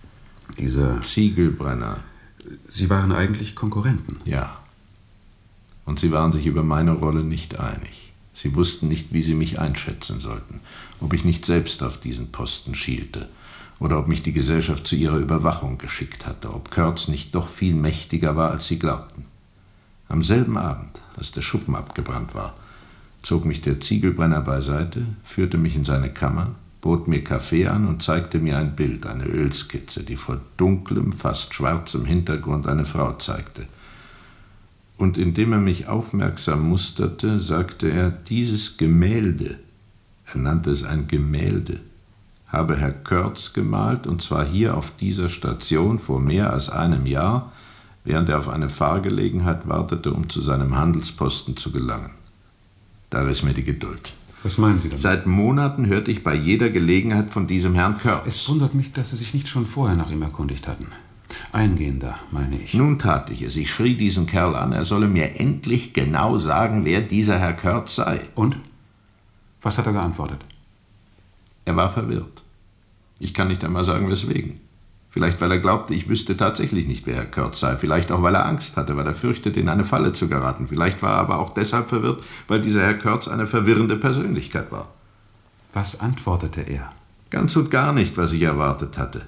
Ziegelbrenner. Sie waren eigentlich Konkurrenten. Ja. Und sie waren sich über meine Rolle nicht einig. Sie wussten nicht, wie sie mich einschätzen sollten, ob ich nicht selbst auf diesen Posten schielte oder ob mich die Gesellschaft zu ihrer Überwachung geschickt hatte, ob Kurtz nicht doch viel mächtiger war, als sie glaubten. Am selben Abend, als der Schuppen abgebrannt war, zog mich der Ziegelbrenner beiseite, führte mich in seine Kammer, bot mir Kaffee an und zeigte mir ein Bild, eine Ölskizze, die vor dunklem, fast schwarzem Hintergrund eine Frau zeigte. Und indem er mich aufmerksam musterte, sagte er, dieses Gemälde, er nannte es ein Gemälde, habe Herr Kurtz gemalt, und zwar hier auf dieser Station vor mehr als einem Jahr, während er auf eine Fahrgelegenheit wartete, um zu seinem Handelsposten zu gelangen. Da riss mir die Geduld. Was meinen Sie damit? Seit Monaten hörte ich bei jeder Gelegenheit von diesem Herrn Kurtz. Es wundert mich, dass Sie sich nicht schon vorher nach ihm erkundigt hatten. Eingehender, meine ich. Nun tat ich es. Ich schrie diesen Kerl an, er solle mir endlich genau sagen, wer dieser Herr Kurtz sei. Und? Was hat er geantwortet? Er war verwirrt. Ich kann nicht einmal sagen, weswegen. Vielleicht, weil er glaubte, ich wüsste tatsächlich nicht, wer Herr Kurtz sei. Vielleicht auch, weil er Angst hatte, weil er fürchtete, in eine Falle zu geraten. Vielleicht war er aber auch deshalb verwirrt, weil dieser Herr Kurtz eine verwirrende Persönlichkeit war. Was antwortete er? Ganz und gar nicht, was ich erwartet hatte.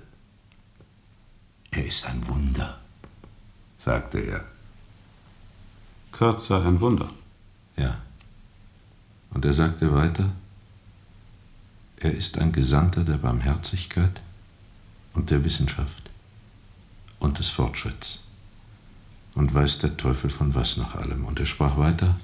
Er ist ein Wunder, sagte er. Kurtz sei ein Wunder. Ja. Und er sagte weiter, er ist ein Gesandter der Barmherzigkeit und der Wissenschaft und des Fortschritts und weiß der Teufel von was nach allem. Und er sprach weiter,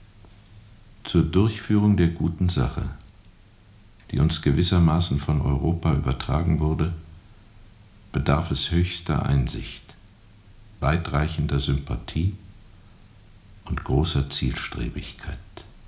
zur Durchführung der guten Sache, die uns gewissermaßen von Europa übertragen wurde, bedarf es höchster Einsicht, weitreichender Sympathie und großer Zielstrebigkeit.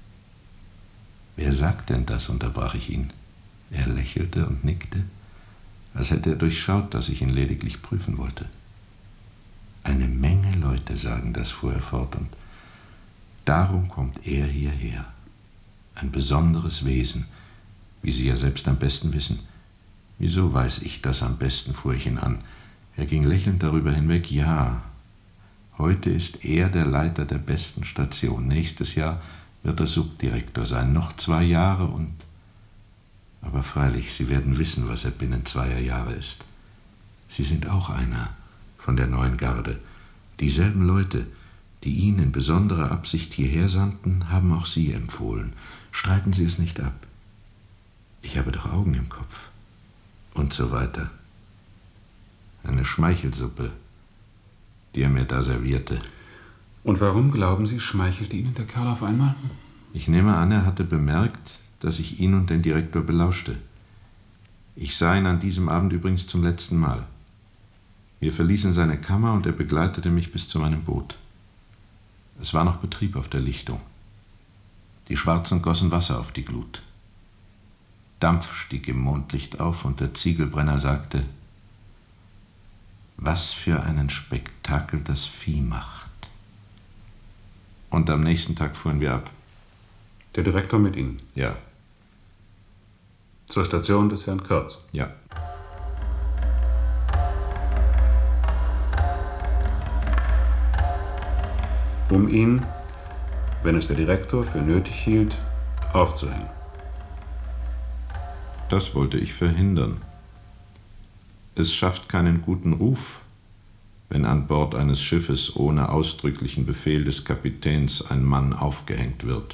Wer sagt denn das? Unterbrach ich ihn. Er lächelte und nickte, als hätte er durchschaut, dass ich ihn lediglich prüfen wollte. Eine Menge Leute sagen das, fuhr er fort, und darum kommt er hierher. Ein besonderes Wesen, wie Sie ja selbst am besten wissen. Wieso weiß ich das am besten, fuhr ich ihn an. Er ging lächelnd darüber hinweg. Ja, heute ist er der Leiter der besten Station. Nächstes Jahr wird er Subdirektor sein. Noch 2 Jahre und... Aber freilich, Sie werden wissen, was er binnen 2 Jahre ist. Sie sind auch einer von der neuen Garde. Dieselben Leute, die ihn in besonderer Absicht hierher sandten, haben auch Sie empfohlen. Streiten Sie es nicht ab. Ich habe doch Augen im Kopf. Und so weiter. Eine Schmeichelsuppe, die er mir da servierte. Und warum, glauben Sie, schmeichelte Ihnen der Kerl auf einmal? Ich nehme an, er hatte bemerkt, dass ich ihn und den Direktor belauschte. Ich sah ihn an diesem Abend übrigens zum letzten Mal. Wir verließen seine Kammer und er begleitete mich bis zu meinem Boot. Es war noch Betrieb auf der Lichtung. Die Schwarzen gossen Wasser auf die Glut. Dampf stieg im Mondlicht auf und der Ziegelbrenner sagte, was für einen Spektakel das Vieh macht. Und am nächsten Tag fuhren wir ab. Der Direktor mit Ihnen? Ja. Zur Station des Herrn Kurtz? Ja. Um ihn, wenn es der Direktor für nötig hielt, aufzuhängen. Das wollte ich verhindern. Es schafft keinen guten Ruf, wenn an Bord eines Schiffes ohne ausdrücklichen Befehl des Kapitäns ein Mann aufgehängt wird.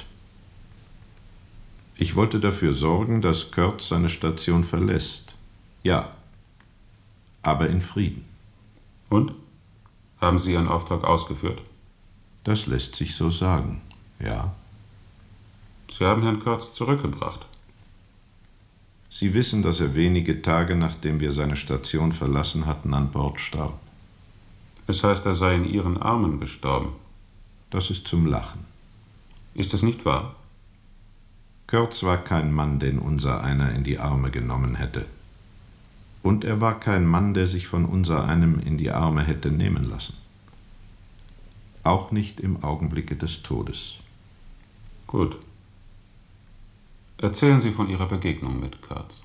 Ich wollte dafür sorgen, dass Kurtz seine Station verlässt. Ja, aber in Frieden. Und? Haben Sie Ihren Auftrag ausgeführt? Das lässt sich so sagen, ja. Sie haben Herrn Kurtz zurückgebracht. Sie wissen, dass er wenige Tage, nachdem wir seine Station verlassen hatten, an Bord starb. Es heißt, er sei in Ihren Armen gestorben. Das ist zum Lachen. Ist es nicht wahr? Kurtz war kein Mann, den unsereiner in die Arme genommen hätte. Und er war kein Mann, der sich von unsereinem in die Arme hätte nehmen lassen. Auch nicht im Augenblicke des Todes. Gut. Erzählen Sie von Ihrer Begegnung mit Kurtz.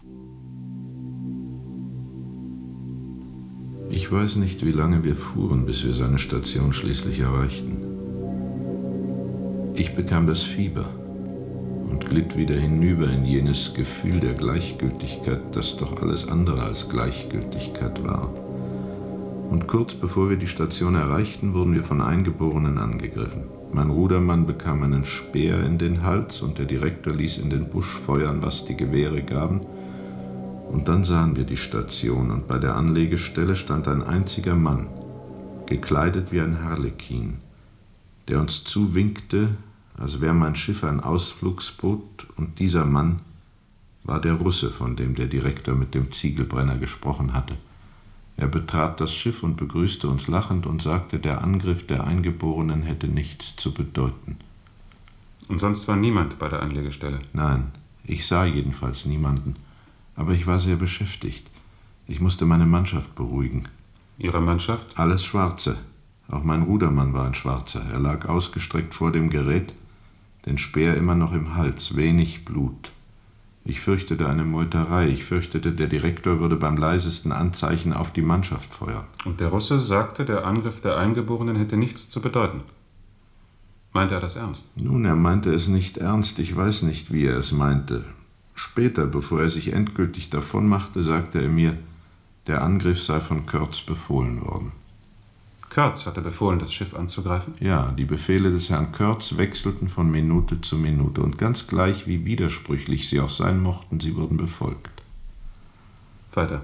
Ich weiß nicht, wie lange wir fuhren, bis wir seine Station schließlich erreichten. Ich bekam das Fieber und glitt wieder hinüber in jenes Gefühl der Gleichgültigkeit, das doch alles andere als Gleichgültigkeit war. Und kurz bevor wir die Station erreichten, wurden wir von Eingeborenen angegriffen. Mein Rudermann bekam einen Speer in den Hals und der Direktor ließ in den Busch feuern, was die Gewehre gaben. Und dann sahen wir die Station und bei der Anlegestelle stand ein einziger Mann, gekleidet wie ein Harlekin, der uns zuwinkte, als wäre mein Schiff ein Ausflugsboot, und dieser Mann war der Russe, von dem der Direktor mit dem Ziegelbrenner gesprochen hatte. Er betrat das Schiff und begrüßte uns lachend und sagte, der Angriff der Eingeborenen hätte nichts zu bedeuten. Und sonst war niemand bei der Anlegestelle? Nein, ich sah jedenfalls niemanden. Aber ich war sehr beschäftigt. Ich musste meine Mannschaft beruhigen. Ihre Mannschaft? Alles Schwarze. Auch mein Rudermann war ein Schwarzer. Er lag ausgestreckt vor dem Gerät, den Speer immer noch im Hals, wenig Blut. Ich fürchtete eine Meuterei. Ich fürchtete, der Direktor würde beim leisesten Anzeichen auf die Mannschaft feuern. Und der Russe sagte, der Angriff der Eingeborenen hätte nichts zu bedeuten. Meinte er das ernst? Nun, er meinte es nicht ernst. Ich weiß nicht, wie er es meinte. Später, bevor er sich endgültig davonmachte, sagte er mir, der Angriff sei von Kurtz befohlen worden. Kurtz hatte befohlen, das Schiff anzugreifen? Ja, die Befehle des Herrn Kurtz wechselten von Minute zu Minute und ganz gleich, wie widersprüchlich sie auch sein mochten, sie wurden befolgt. Weiter.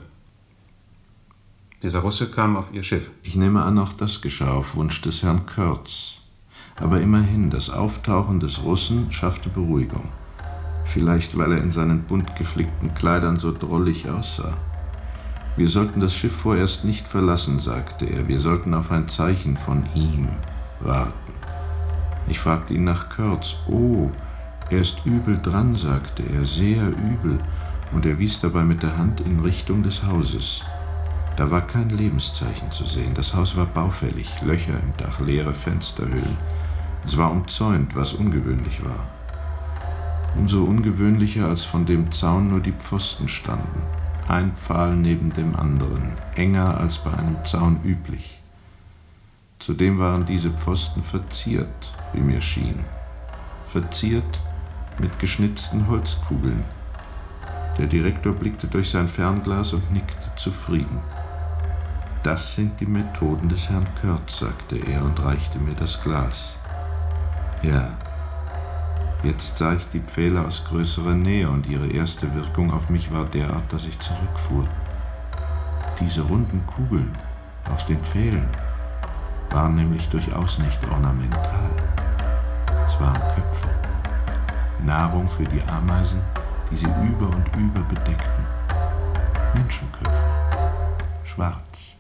Dieser Russe kam auf Ihr Schiff. Ich nehme an, auch das geschah auf Wunsch des Herrn Kurtz. Aber immerhin, das Auftauchen des Russen schaffte Beruhigung. Vielleicht, weil er in seinen bunt geflickten Kleidern so drollig aussah. Wir sollten das Schiff vorerst nicht verlassen, sagte er. Wir sollten auf ein Zeichen von ihm warten. Ich fragte ihn nach Kurtz. Oh, er ist übel dran, sagte er, sehr übel. Und er wies dabei mit der Hand in Richtung des Hauses. Da war kein Lebenszeichen zu sehen. Das Haus war baufällig, Löcher im Dach, leere Fensterhöhlen. Es war umzäunt, was ungewöhnlich war. Umso ungewöhnlicher, als von dem Zaun nur die Pfosten standen. Ein Pfahl neben dem anderen, enger als bei einem Zaun üblich. Zudem waren diese Pfosten verziert, wie mir schien. Verziert mit geschnitzten Holzkugeln. Der Direktor blickte durch sein Fernglas und nickte zufrieden. Das sind die Methoden des Herrn Kurtz, sagte er und reichte mir das Glas. Ja. Jetzt sah ich die Pfähle aus größerer Nähe und ihre erste Wirkung auf mich war derart, dass ich zurückfuhr. Diese runden Kugeln auf den Pfählen waren nämlich durchaus nicht ornamental. Es waren Köpfe, Nahrung für die Ameisen, die sie über und über bedeckten. Menschenköpfe, schwarz,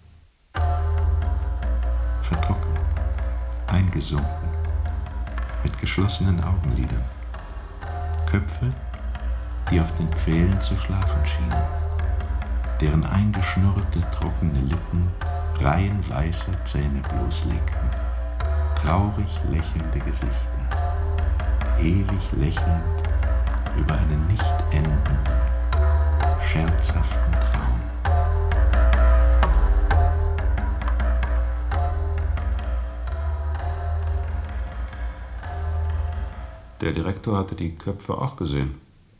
vertrocknet, eingesunken, mit geschlossenen Augenlidern. Köpfe, die auf den Pfählen zu schlafen schienen, deren eingeschnurrte, trockene Lippen Reihen weißer Zähne bloßlegten. traurig lächelnde Gesichter, ewig lächelnd über einen nicht endenden, scherzhaften Traum. Der Direktor hatte die Köpfe auch gesehen.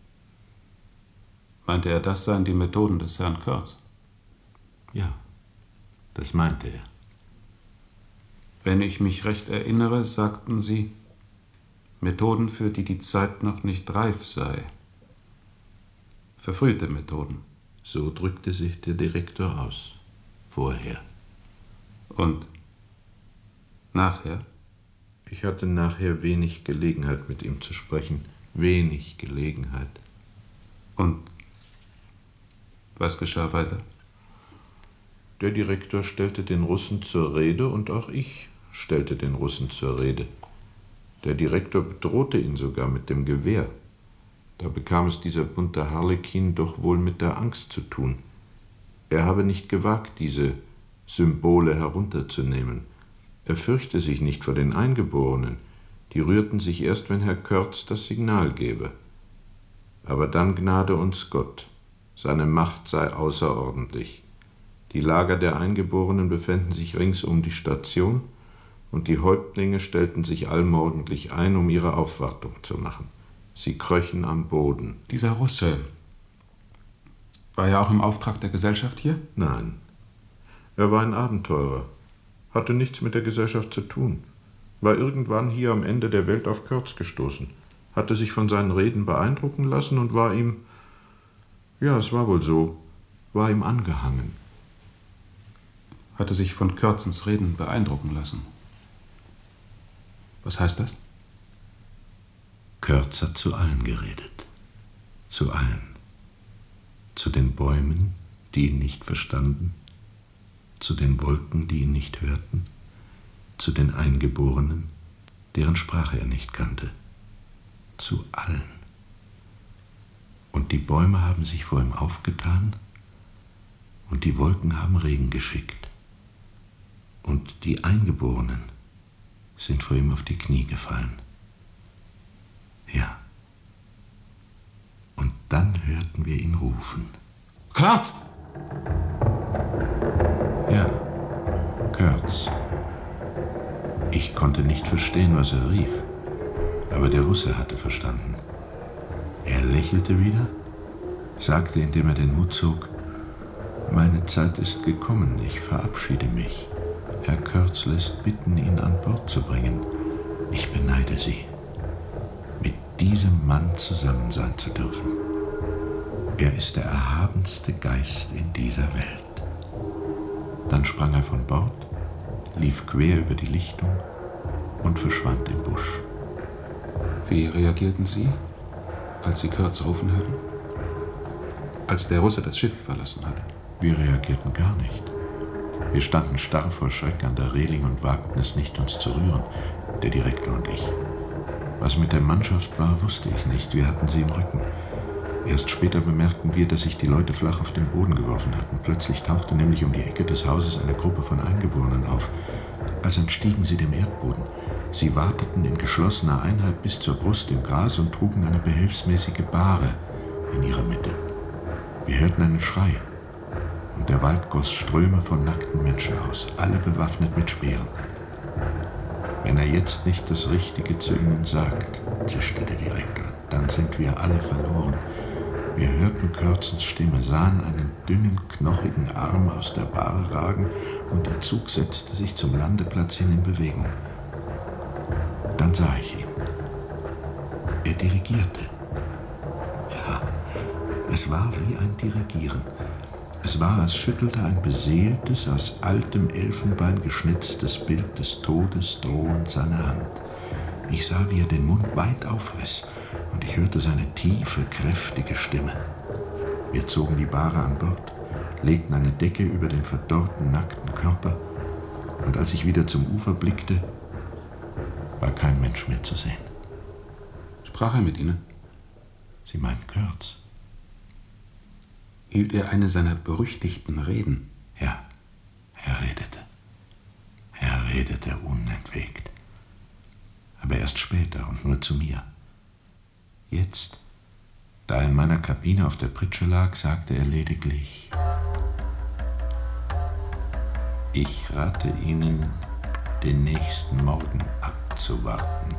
Meinte er, das seien die Methoden des Herrn Kurtz? Ja, das meinte er. Wenn ich mich recht erinnere, sagten Sie, Methoden, für die die Zeit noch nicht reif sei. Verfrühte Methoden. So drückte sich der Direktor aus. Vorher. Und nachher? Ich hatte nachher wenig Gelegenheit, mit ihm zu sprechen. Wenig Gelegenheit. Und was geschah weiter? Der Direktor stellte den Russen zur Rede und auch ich stellte den Russen zur Rede. Der Direktor bedrohte ihn sogar mit dem Gewehr. Da bekam es dieser bunte Harlekin doch wohl mit der Angst zu tun. Er habe nicht gewagt, diese Symbole herunterzunehmen. Er fürchte sich nicht vor den Eingeborenen. Die rührten sich erst, wenn Herr Kurtz das Signal gebe. Aber dann gnade uns Gott. Seine Macht sei außerordentlich. Die Lager der Eingeborenen befänden sich rings um die Station und die Häuptlinge stellten sich allmorgendlich ein, um ihre Aufwartung zu machen. Sie kröchen am Boden. Dieser Russe, war er auch im Auftrag der Gesellschaft hier? Nein. Er war ein Abenteurer, hatte nichts mit der Gesellschaft zu tun, war irgendwann hier am Ende der Welt auf Kurtz gestoßen, hatte sich von seinen Reden beeindrucken lassen und war ihm, ja, es war wohl so, war ihm angehangen. Hatte sich von Kurtzens Reden beeindrucken lassen. Was heißt das? Kurtz hat zu allen geredet. Zu allen. Zu den Bäumen, die ihn nicht verstanden, zu den Wolken, die ihn nicht hörten, zu den Eingeborenen, deren Sprache er nicht kannte. Zu allen. Und die Bäume haben sich vor ihm aufgetan und die Wolken haben Regen geschickt. Und die Eingeborenen sind vor ihm auf die Knie gefallen. Ja. Und dann hörten wir ihn rufen. Kurtz! Ja, Kurtz. Ich konnte nicht verstehen, was er rief, aber der Russe hatte verstanden. Er lächelte wieder, sagte, indem er den Hut zog, »Meine Zeit ist gekommen, ich verabschiede mich. Herr Kurtz lässt bitten, ihn an Bord zu bringen. Ich beneide Sie, mit diesem Mann zusammen sein zu dürfen. Er ist der erhabenste Geist in dieser Welt.« Dann sprang er von Bord, lief quer über die Lichtung und verschwand im Busch. Wie reagierten Sie, als Sie Kurtz rufen hörten? Als der Russe das Schiff verlassen hatte? Wir reagierten gar nicht. Wir standen starr vor Schreck an der Reling und wagten es nicht, uns zu rühren, der Direktor und ich. Was mit der Mannschaft war, wusste ich nicht. Wir hatten sie im Rücken. Erst später bemerkten wir, dass sich die Leute flach auf den Boden geworfen hatten. Plötzlich tauchte nämlich um die Ecke des Hauses eine Gruppe von Eingeborenen auf. Als entstiegen sie dem Erdboden. Sie wateten in geschlossener Einheit bis zur Brust im Gras und trugen eine behelfsmäßige Bahre in ihrer Mitte. Wir hörten einen Schrei. Und der Wald goss Ströme von nackten Menschen aus, alle bewaffnet mit Speeren. »Wenn er jetzt nicht das Richtige zu ihnen sagt«, zischte der Direktor, »dann sind wir alle verloren.« Wir hörten Kurtzens Stimme, sahen einen dünnen, knochigen Arm aus der Bahre ragen und der Zug setzte sich zum Landeplatz hin in Bewegung. Dann sah ich ihn. Er dirigierte. Ja, es war wie ein Dirigieren. Es war, als schüttelte ein beseeltes, aus altem Elfenbein geschnitztes Bild des Todes drohend seine Hand. Ich sah, wie er den Mund weit aufriss, und ich hörte seine tiefe, kräftige Stimme. Wir zogen die Bahre an Bord, legten eine Decke über den verdorrten, nackten Körper, und als ich wieder zum Ufer blickte, war kein Mensch mehr zu sehen. Sprach er mit Ihnen? Sie meinen Kurtz? Hielt er eine seiner berüchtigten Reden? Ja, er redete. Er redete unentwegt. aber erst später und nur zu mir. Jetzt, da er in meiner Kabine auf der Pritsche lag, sagte er lediglich: Ich rate Ihnen, den nächsten Morgen abzuwarten.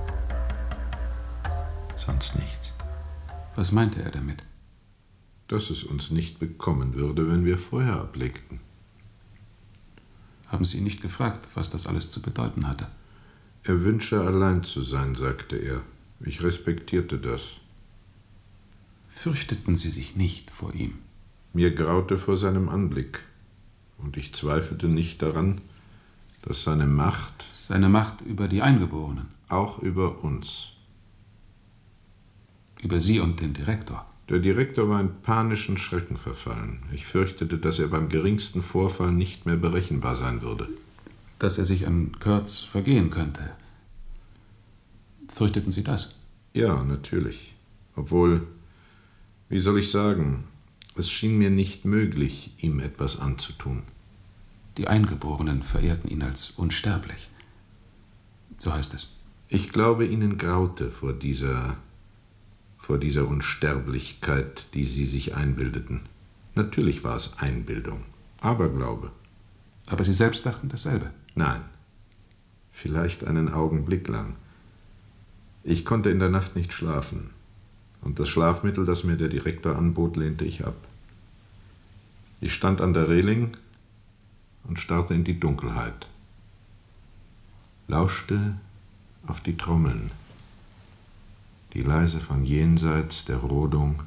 Sonst nichts. Was meinte er damit? Dass es uns nicht bekommen würde, wenn wir Feuer ablegten. Haben Sie ihn nicht gefragt, was das alles zu bedeuten hatte? Er wünsche, allein zu sein, sagte er. Ich respektierte das. Fürchteten Sie sich nicht vor ihm? Mir graute vor seinem Anblick. Und ich zweifelte nicht daran, dass seine Macht... Seine Macht über die Eingeborenen? Auch über uns. Über Sie und den Direktor? Der Direktor war in panischen Schrecken verfallen. Ich fürchtete, dass er beim geringsten Vorfall nicht mehr berechenbar sein würde. Dass er sich an Kurtz vergehen könnte. Fürchteten Sie das? Ja, natürlich. Obwohl, wie soll ich sagen, es schien mir nicht möglich, ihm etwas anzutun. Die Eingeborenen verehrten ihn als unsterblich. So heißt es. Ich glaube, ihnen graute vor dieser Unsterblichkeit, die sie sich einbildeten. Natürlich war es Einbildung, Aberglaube. Aber Sie selbst dachten dasselbe? Nein, vielleicht einen Augenblick lang. Ich konnte in der Nacht nicht schlafen, und das Schlafmittel, das mir der Direktor anbot, lehnte ich ab. Ich stand an der Reling und starrte in die Dunkelheit, lauschte auf die Trommeln, die leise von jenseits der Rodung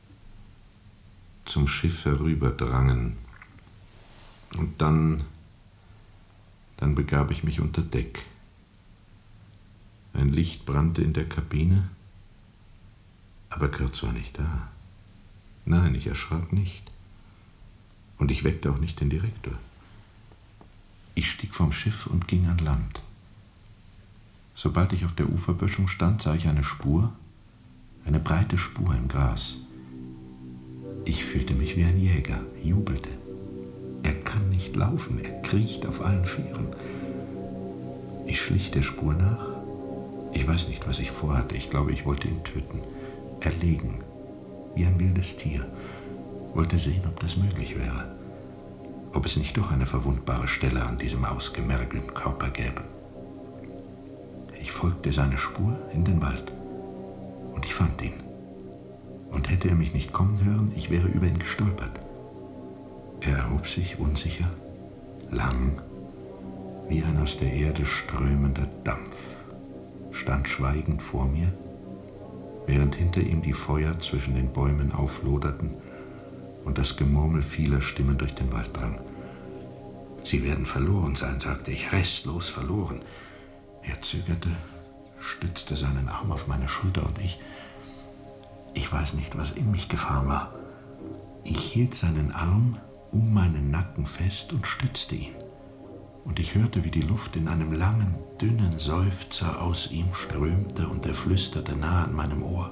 zum Schiff herüberdrangen. Und dann begab ich mich unter Deck. Ein Licht brannte in der Kabine, aber Kurtz war nicht da. Nein, ich erschrak nicht. Und ich weckte auch nicht den Direktor. Ich stieg vom Schiff und ging an Land. Sobald ich auf der Uferböschung stand, sah ich eine Spur, eine breite Spur im Gras. Ich fühlte mich wie ein Jäger, jubelte. Er kann nicht laufen, er kriecht auf allen Vieren. Ich schlich der Spur nach. Ich weiß nicht, was ich vorhatte. Ich glaube, ich wollte ihn töten. Erlegen, wie ein wildes Tier. Wollte sehen, ob das möglich wäre. Ob es nicht doch eine verwundbare Stelle an diesem ausgemergelten Körper gäbe. Ich folgte seine Spur in den Wald. Und ich fand ihn. Und hätte er mich nicht kommen hören, ich wäre über ihn gestolpert. Er erhob sich unsicher, lang, wie ein aus der Erde strömender Dampf, stand schweigend vor mir, während hinter ihm die Feuer zwischen den Bäumen aufloderten und das Gemurmel vieler Stimmen durch den Wald drang. »Sie werden verloren sein«, sagte ich, »restlos verloren.« Er zögerte, stützte seinen Arm auf meine Schulter und ich weiß nicht, was in mich gefahren war. Ich hielt seinen Arm um meinen Nacken fest und stützte ihn. Und ich hörte, wie die Luft in einem langen, dünnen Seufzer aus ihm strömte und er flüsterte nah an meinem Ohr.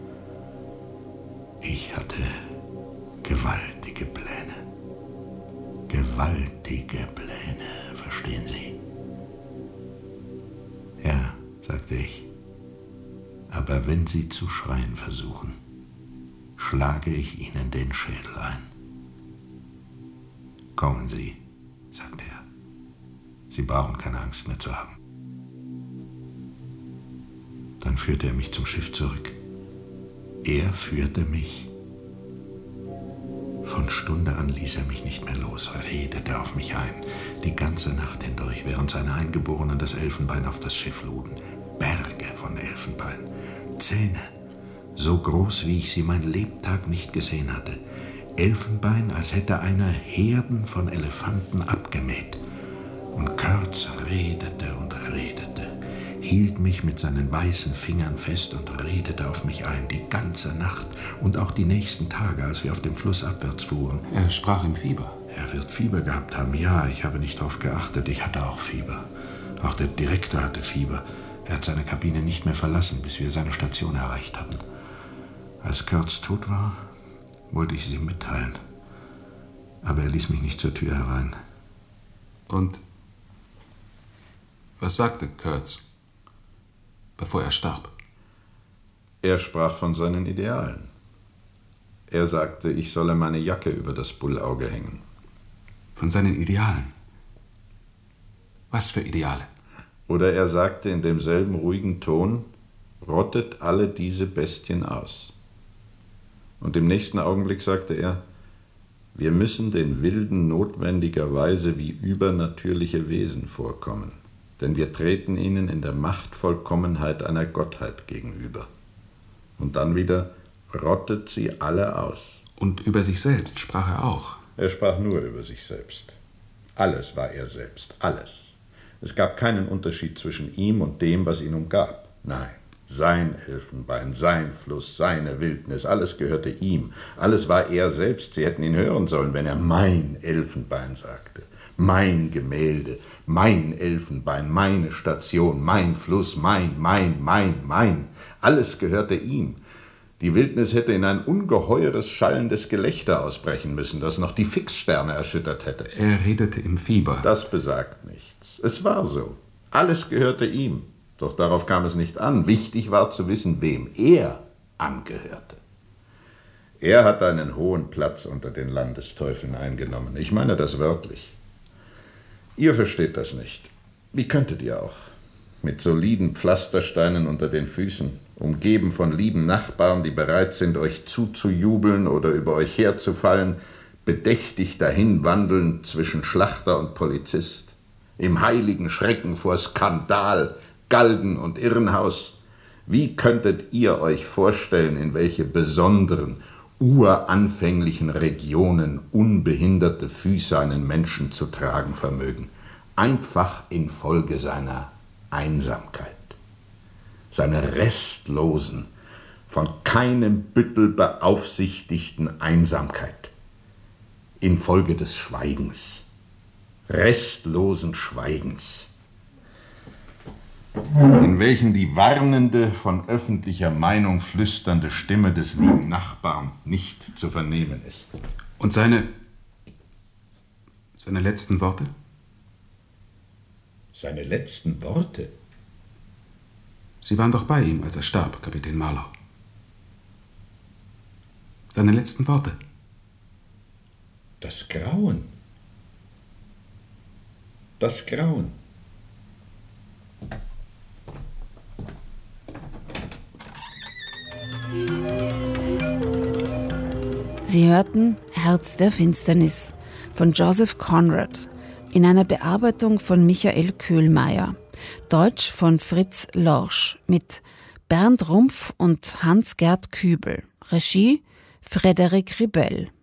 Ich hatte gewaltige Pläne. Gewaltige Pläne, verstehen Sie? Ja, sagte ich. Aber wenn Sie zu schreien versuchen, schlage ich Ihnen den Schädel ein. Kommen Sie, sagte er. Sie brauchen keine Angst mehr zu haben. Dann führte er mich zum Schiff zurück. Er führte mich. Von Stunde an ließ er mich nicht mehr los, redete auf mich ein, die ganze Nacht hindurch, während seine Eingeborenen das Elfenbein auf das Schiff luden. Berge von Elfenbein, Zähne, so groß, wie ich sie mein Lebtag nicht gesehen hatte. Elfenbein, als hätte einer Herden von Elefanten abgemäht. Und Kurtz redete und redete, hielt mich mit seinen weißen Fingern fest und redete auf mich ein, die ganze Nacht und auch die nächsten Tage, als wir auf dem Fluss abwärts fuhren. Er sprach im Fieber. Er wird Fieber gehabt haben, ja, ich habe nicht darauf geachtet, ich hatte auch Fieber. Auch der Direktor hatte Fieber. Er hat seine Kabine nicht mehr verlassen, bis wir seine Station erreicht hatten. Als Kurtz tot war, wollte ich es ihm mitteilen. Aber er ließ mich nicht zur Tür herein. Und was sagte Kurtz? bevor er starb? Er sprach von seinen Idealen. Er sagte, ich solle meine Jacke über das Bullauge hängen. Von seinen Idealen? Was für Ideale? Oder er sagte in demselben ruhigen Ton, rottet alle diese Bestien aus. Und im nächsten Augenblick sagte er, wir müssen den Wilden notwendigerweise wie übernatürliche Wesen vorkommen, denn wir treten ihnen in der Machtvollkommenheit einer Gottheit gegenüber. Und dann wieder, rottet sie alle aus. Und über sich selbst sprach er auch. Er sprach nur über sich selbst. Alles war er selbst, alles. Es gab keinen Unterschied zwischen ihm und dem, was ihn umgab. Nein, sein Elfenbein, sein Fluss, seine Wildnis, alles gehörte ihm. Alles war er selbst. Sie hätten ihn hören sollen, wenn er mein Elfenbein sagte. Mein Gemälde, mein Elfenbein, meine Station, mein Fluss, mein. Alles gehörte ihm. Die Wildnis hätte in ein ungeheures, schallendes Gelächter ausbrechen müssen, das noch die Fixsterne erschüttert hätte. Er redete im Fieber. Das besagt nichts. Es war so. Alles gehörte ihm. Doch darauf kam es nicht an. Wichtig war zu wissen, wem er angehörte. Er hat einen hohen Platz unter den Landesteufeln eingenommen. Ich meine das wörtlich. Ihr versteht das nicht. Wie könntet ihr auch? Mit soliden Pflastersteinen unter den Füßen, umgeben von lieben Nachbarn, die bereit sind, euch zuzujubeln oder über euch herzufallen, bedächtig dahin wandeln zwischen Schlachter und Polizist, im heiligen Schrecken vor Skandal, Galgen und Irrenhaus. Wie könntet ihr euch vorstellen, in welche besonderen, uranfänglichen Regionen unbehinderte Füße einen Menschen zu tragen vermögen? Einfach infolge seiner Einsamkeit, seiner restlosen, von keinem Büttel beaufsichtigten Einsamkeit, infolge des Schweigens, restlosen Schweigens, in welchem die warnende, von öffentlicher Meinung flüsternde Stimme des lieben Nachbarn nicht zu vernehmen ist. Und seine letzten Worte? Seine letzten Worte? Sie waren doch bei ihm, als er starb, Kapitän Marlowe. Seine letzten Worte. Das Grauen. Das Grauen. Sie hörten Herz der Finsternis von Joseph Conrad in einer Bearbeitung von Michael Köhlmeier, Deutsch von Fritz Lorsch mit Bernd Rumpf und Hans-Gerd Kübel, Regie Frederik Ribell.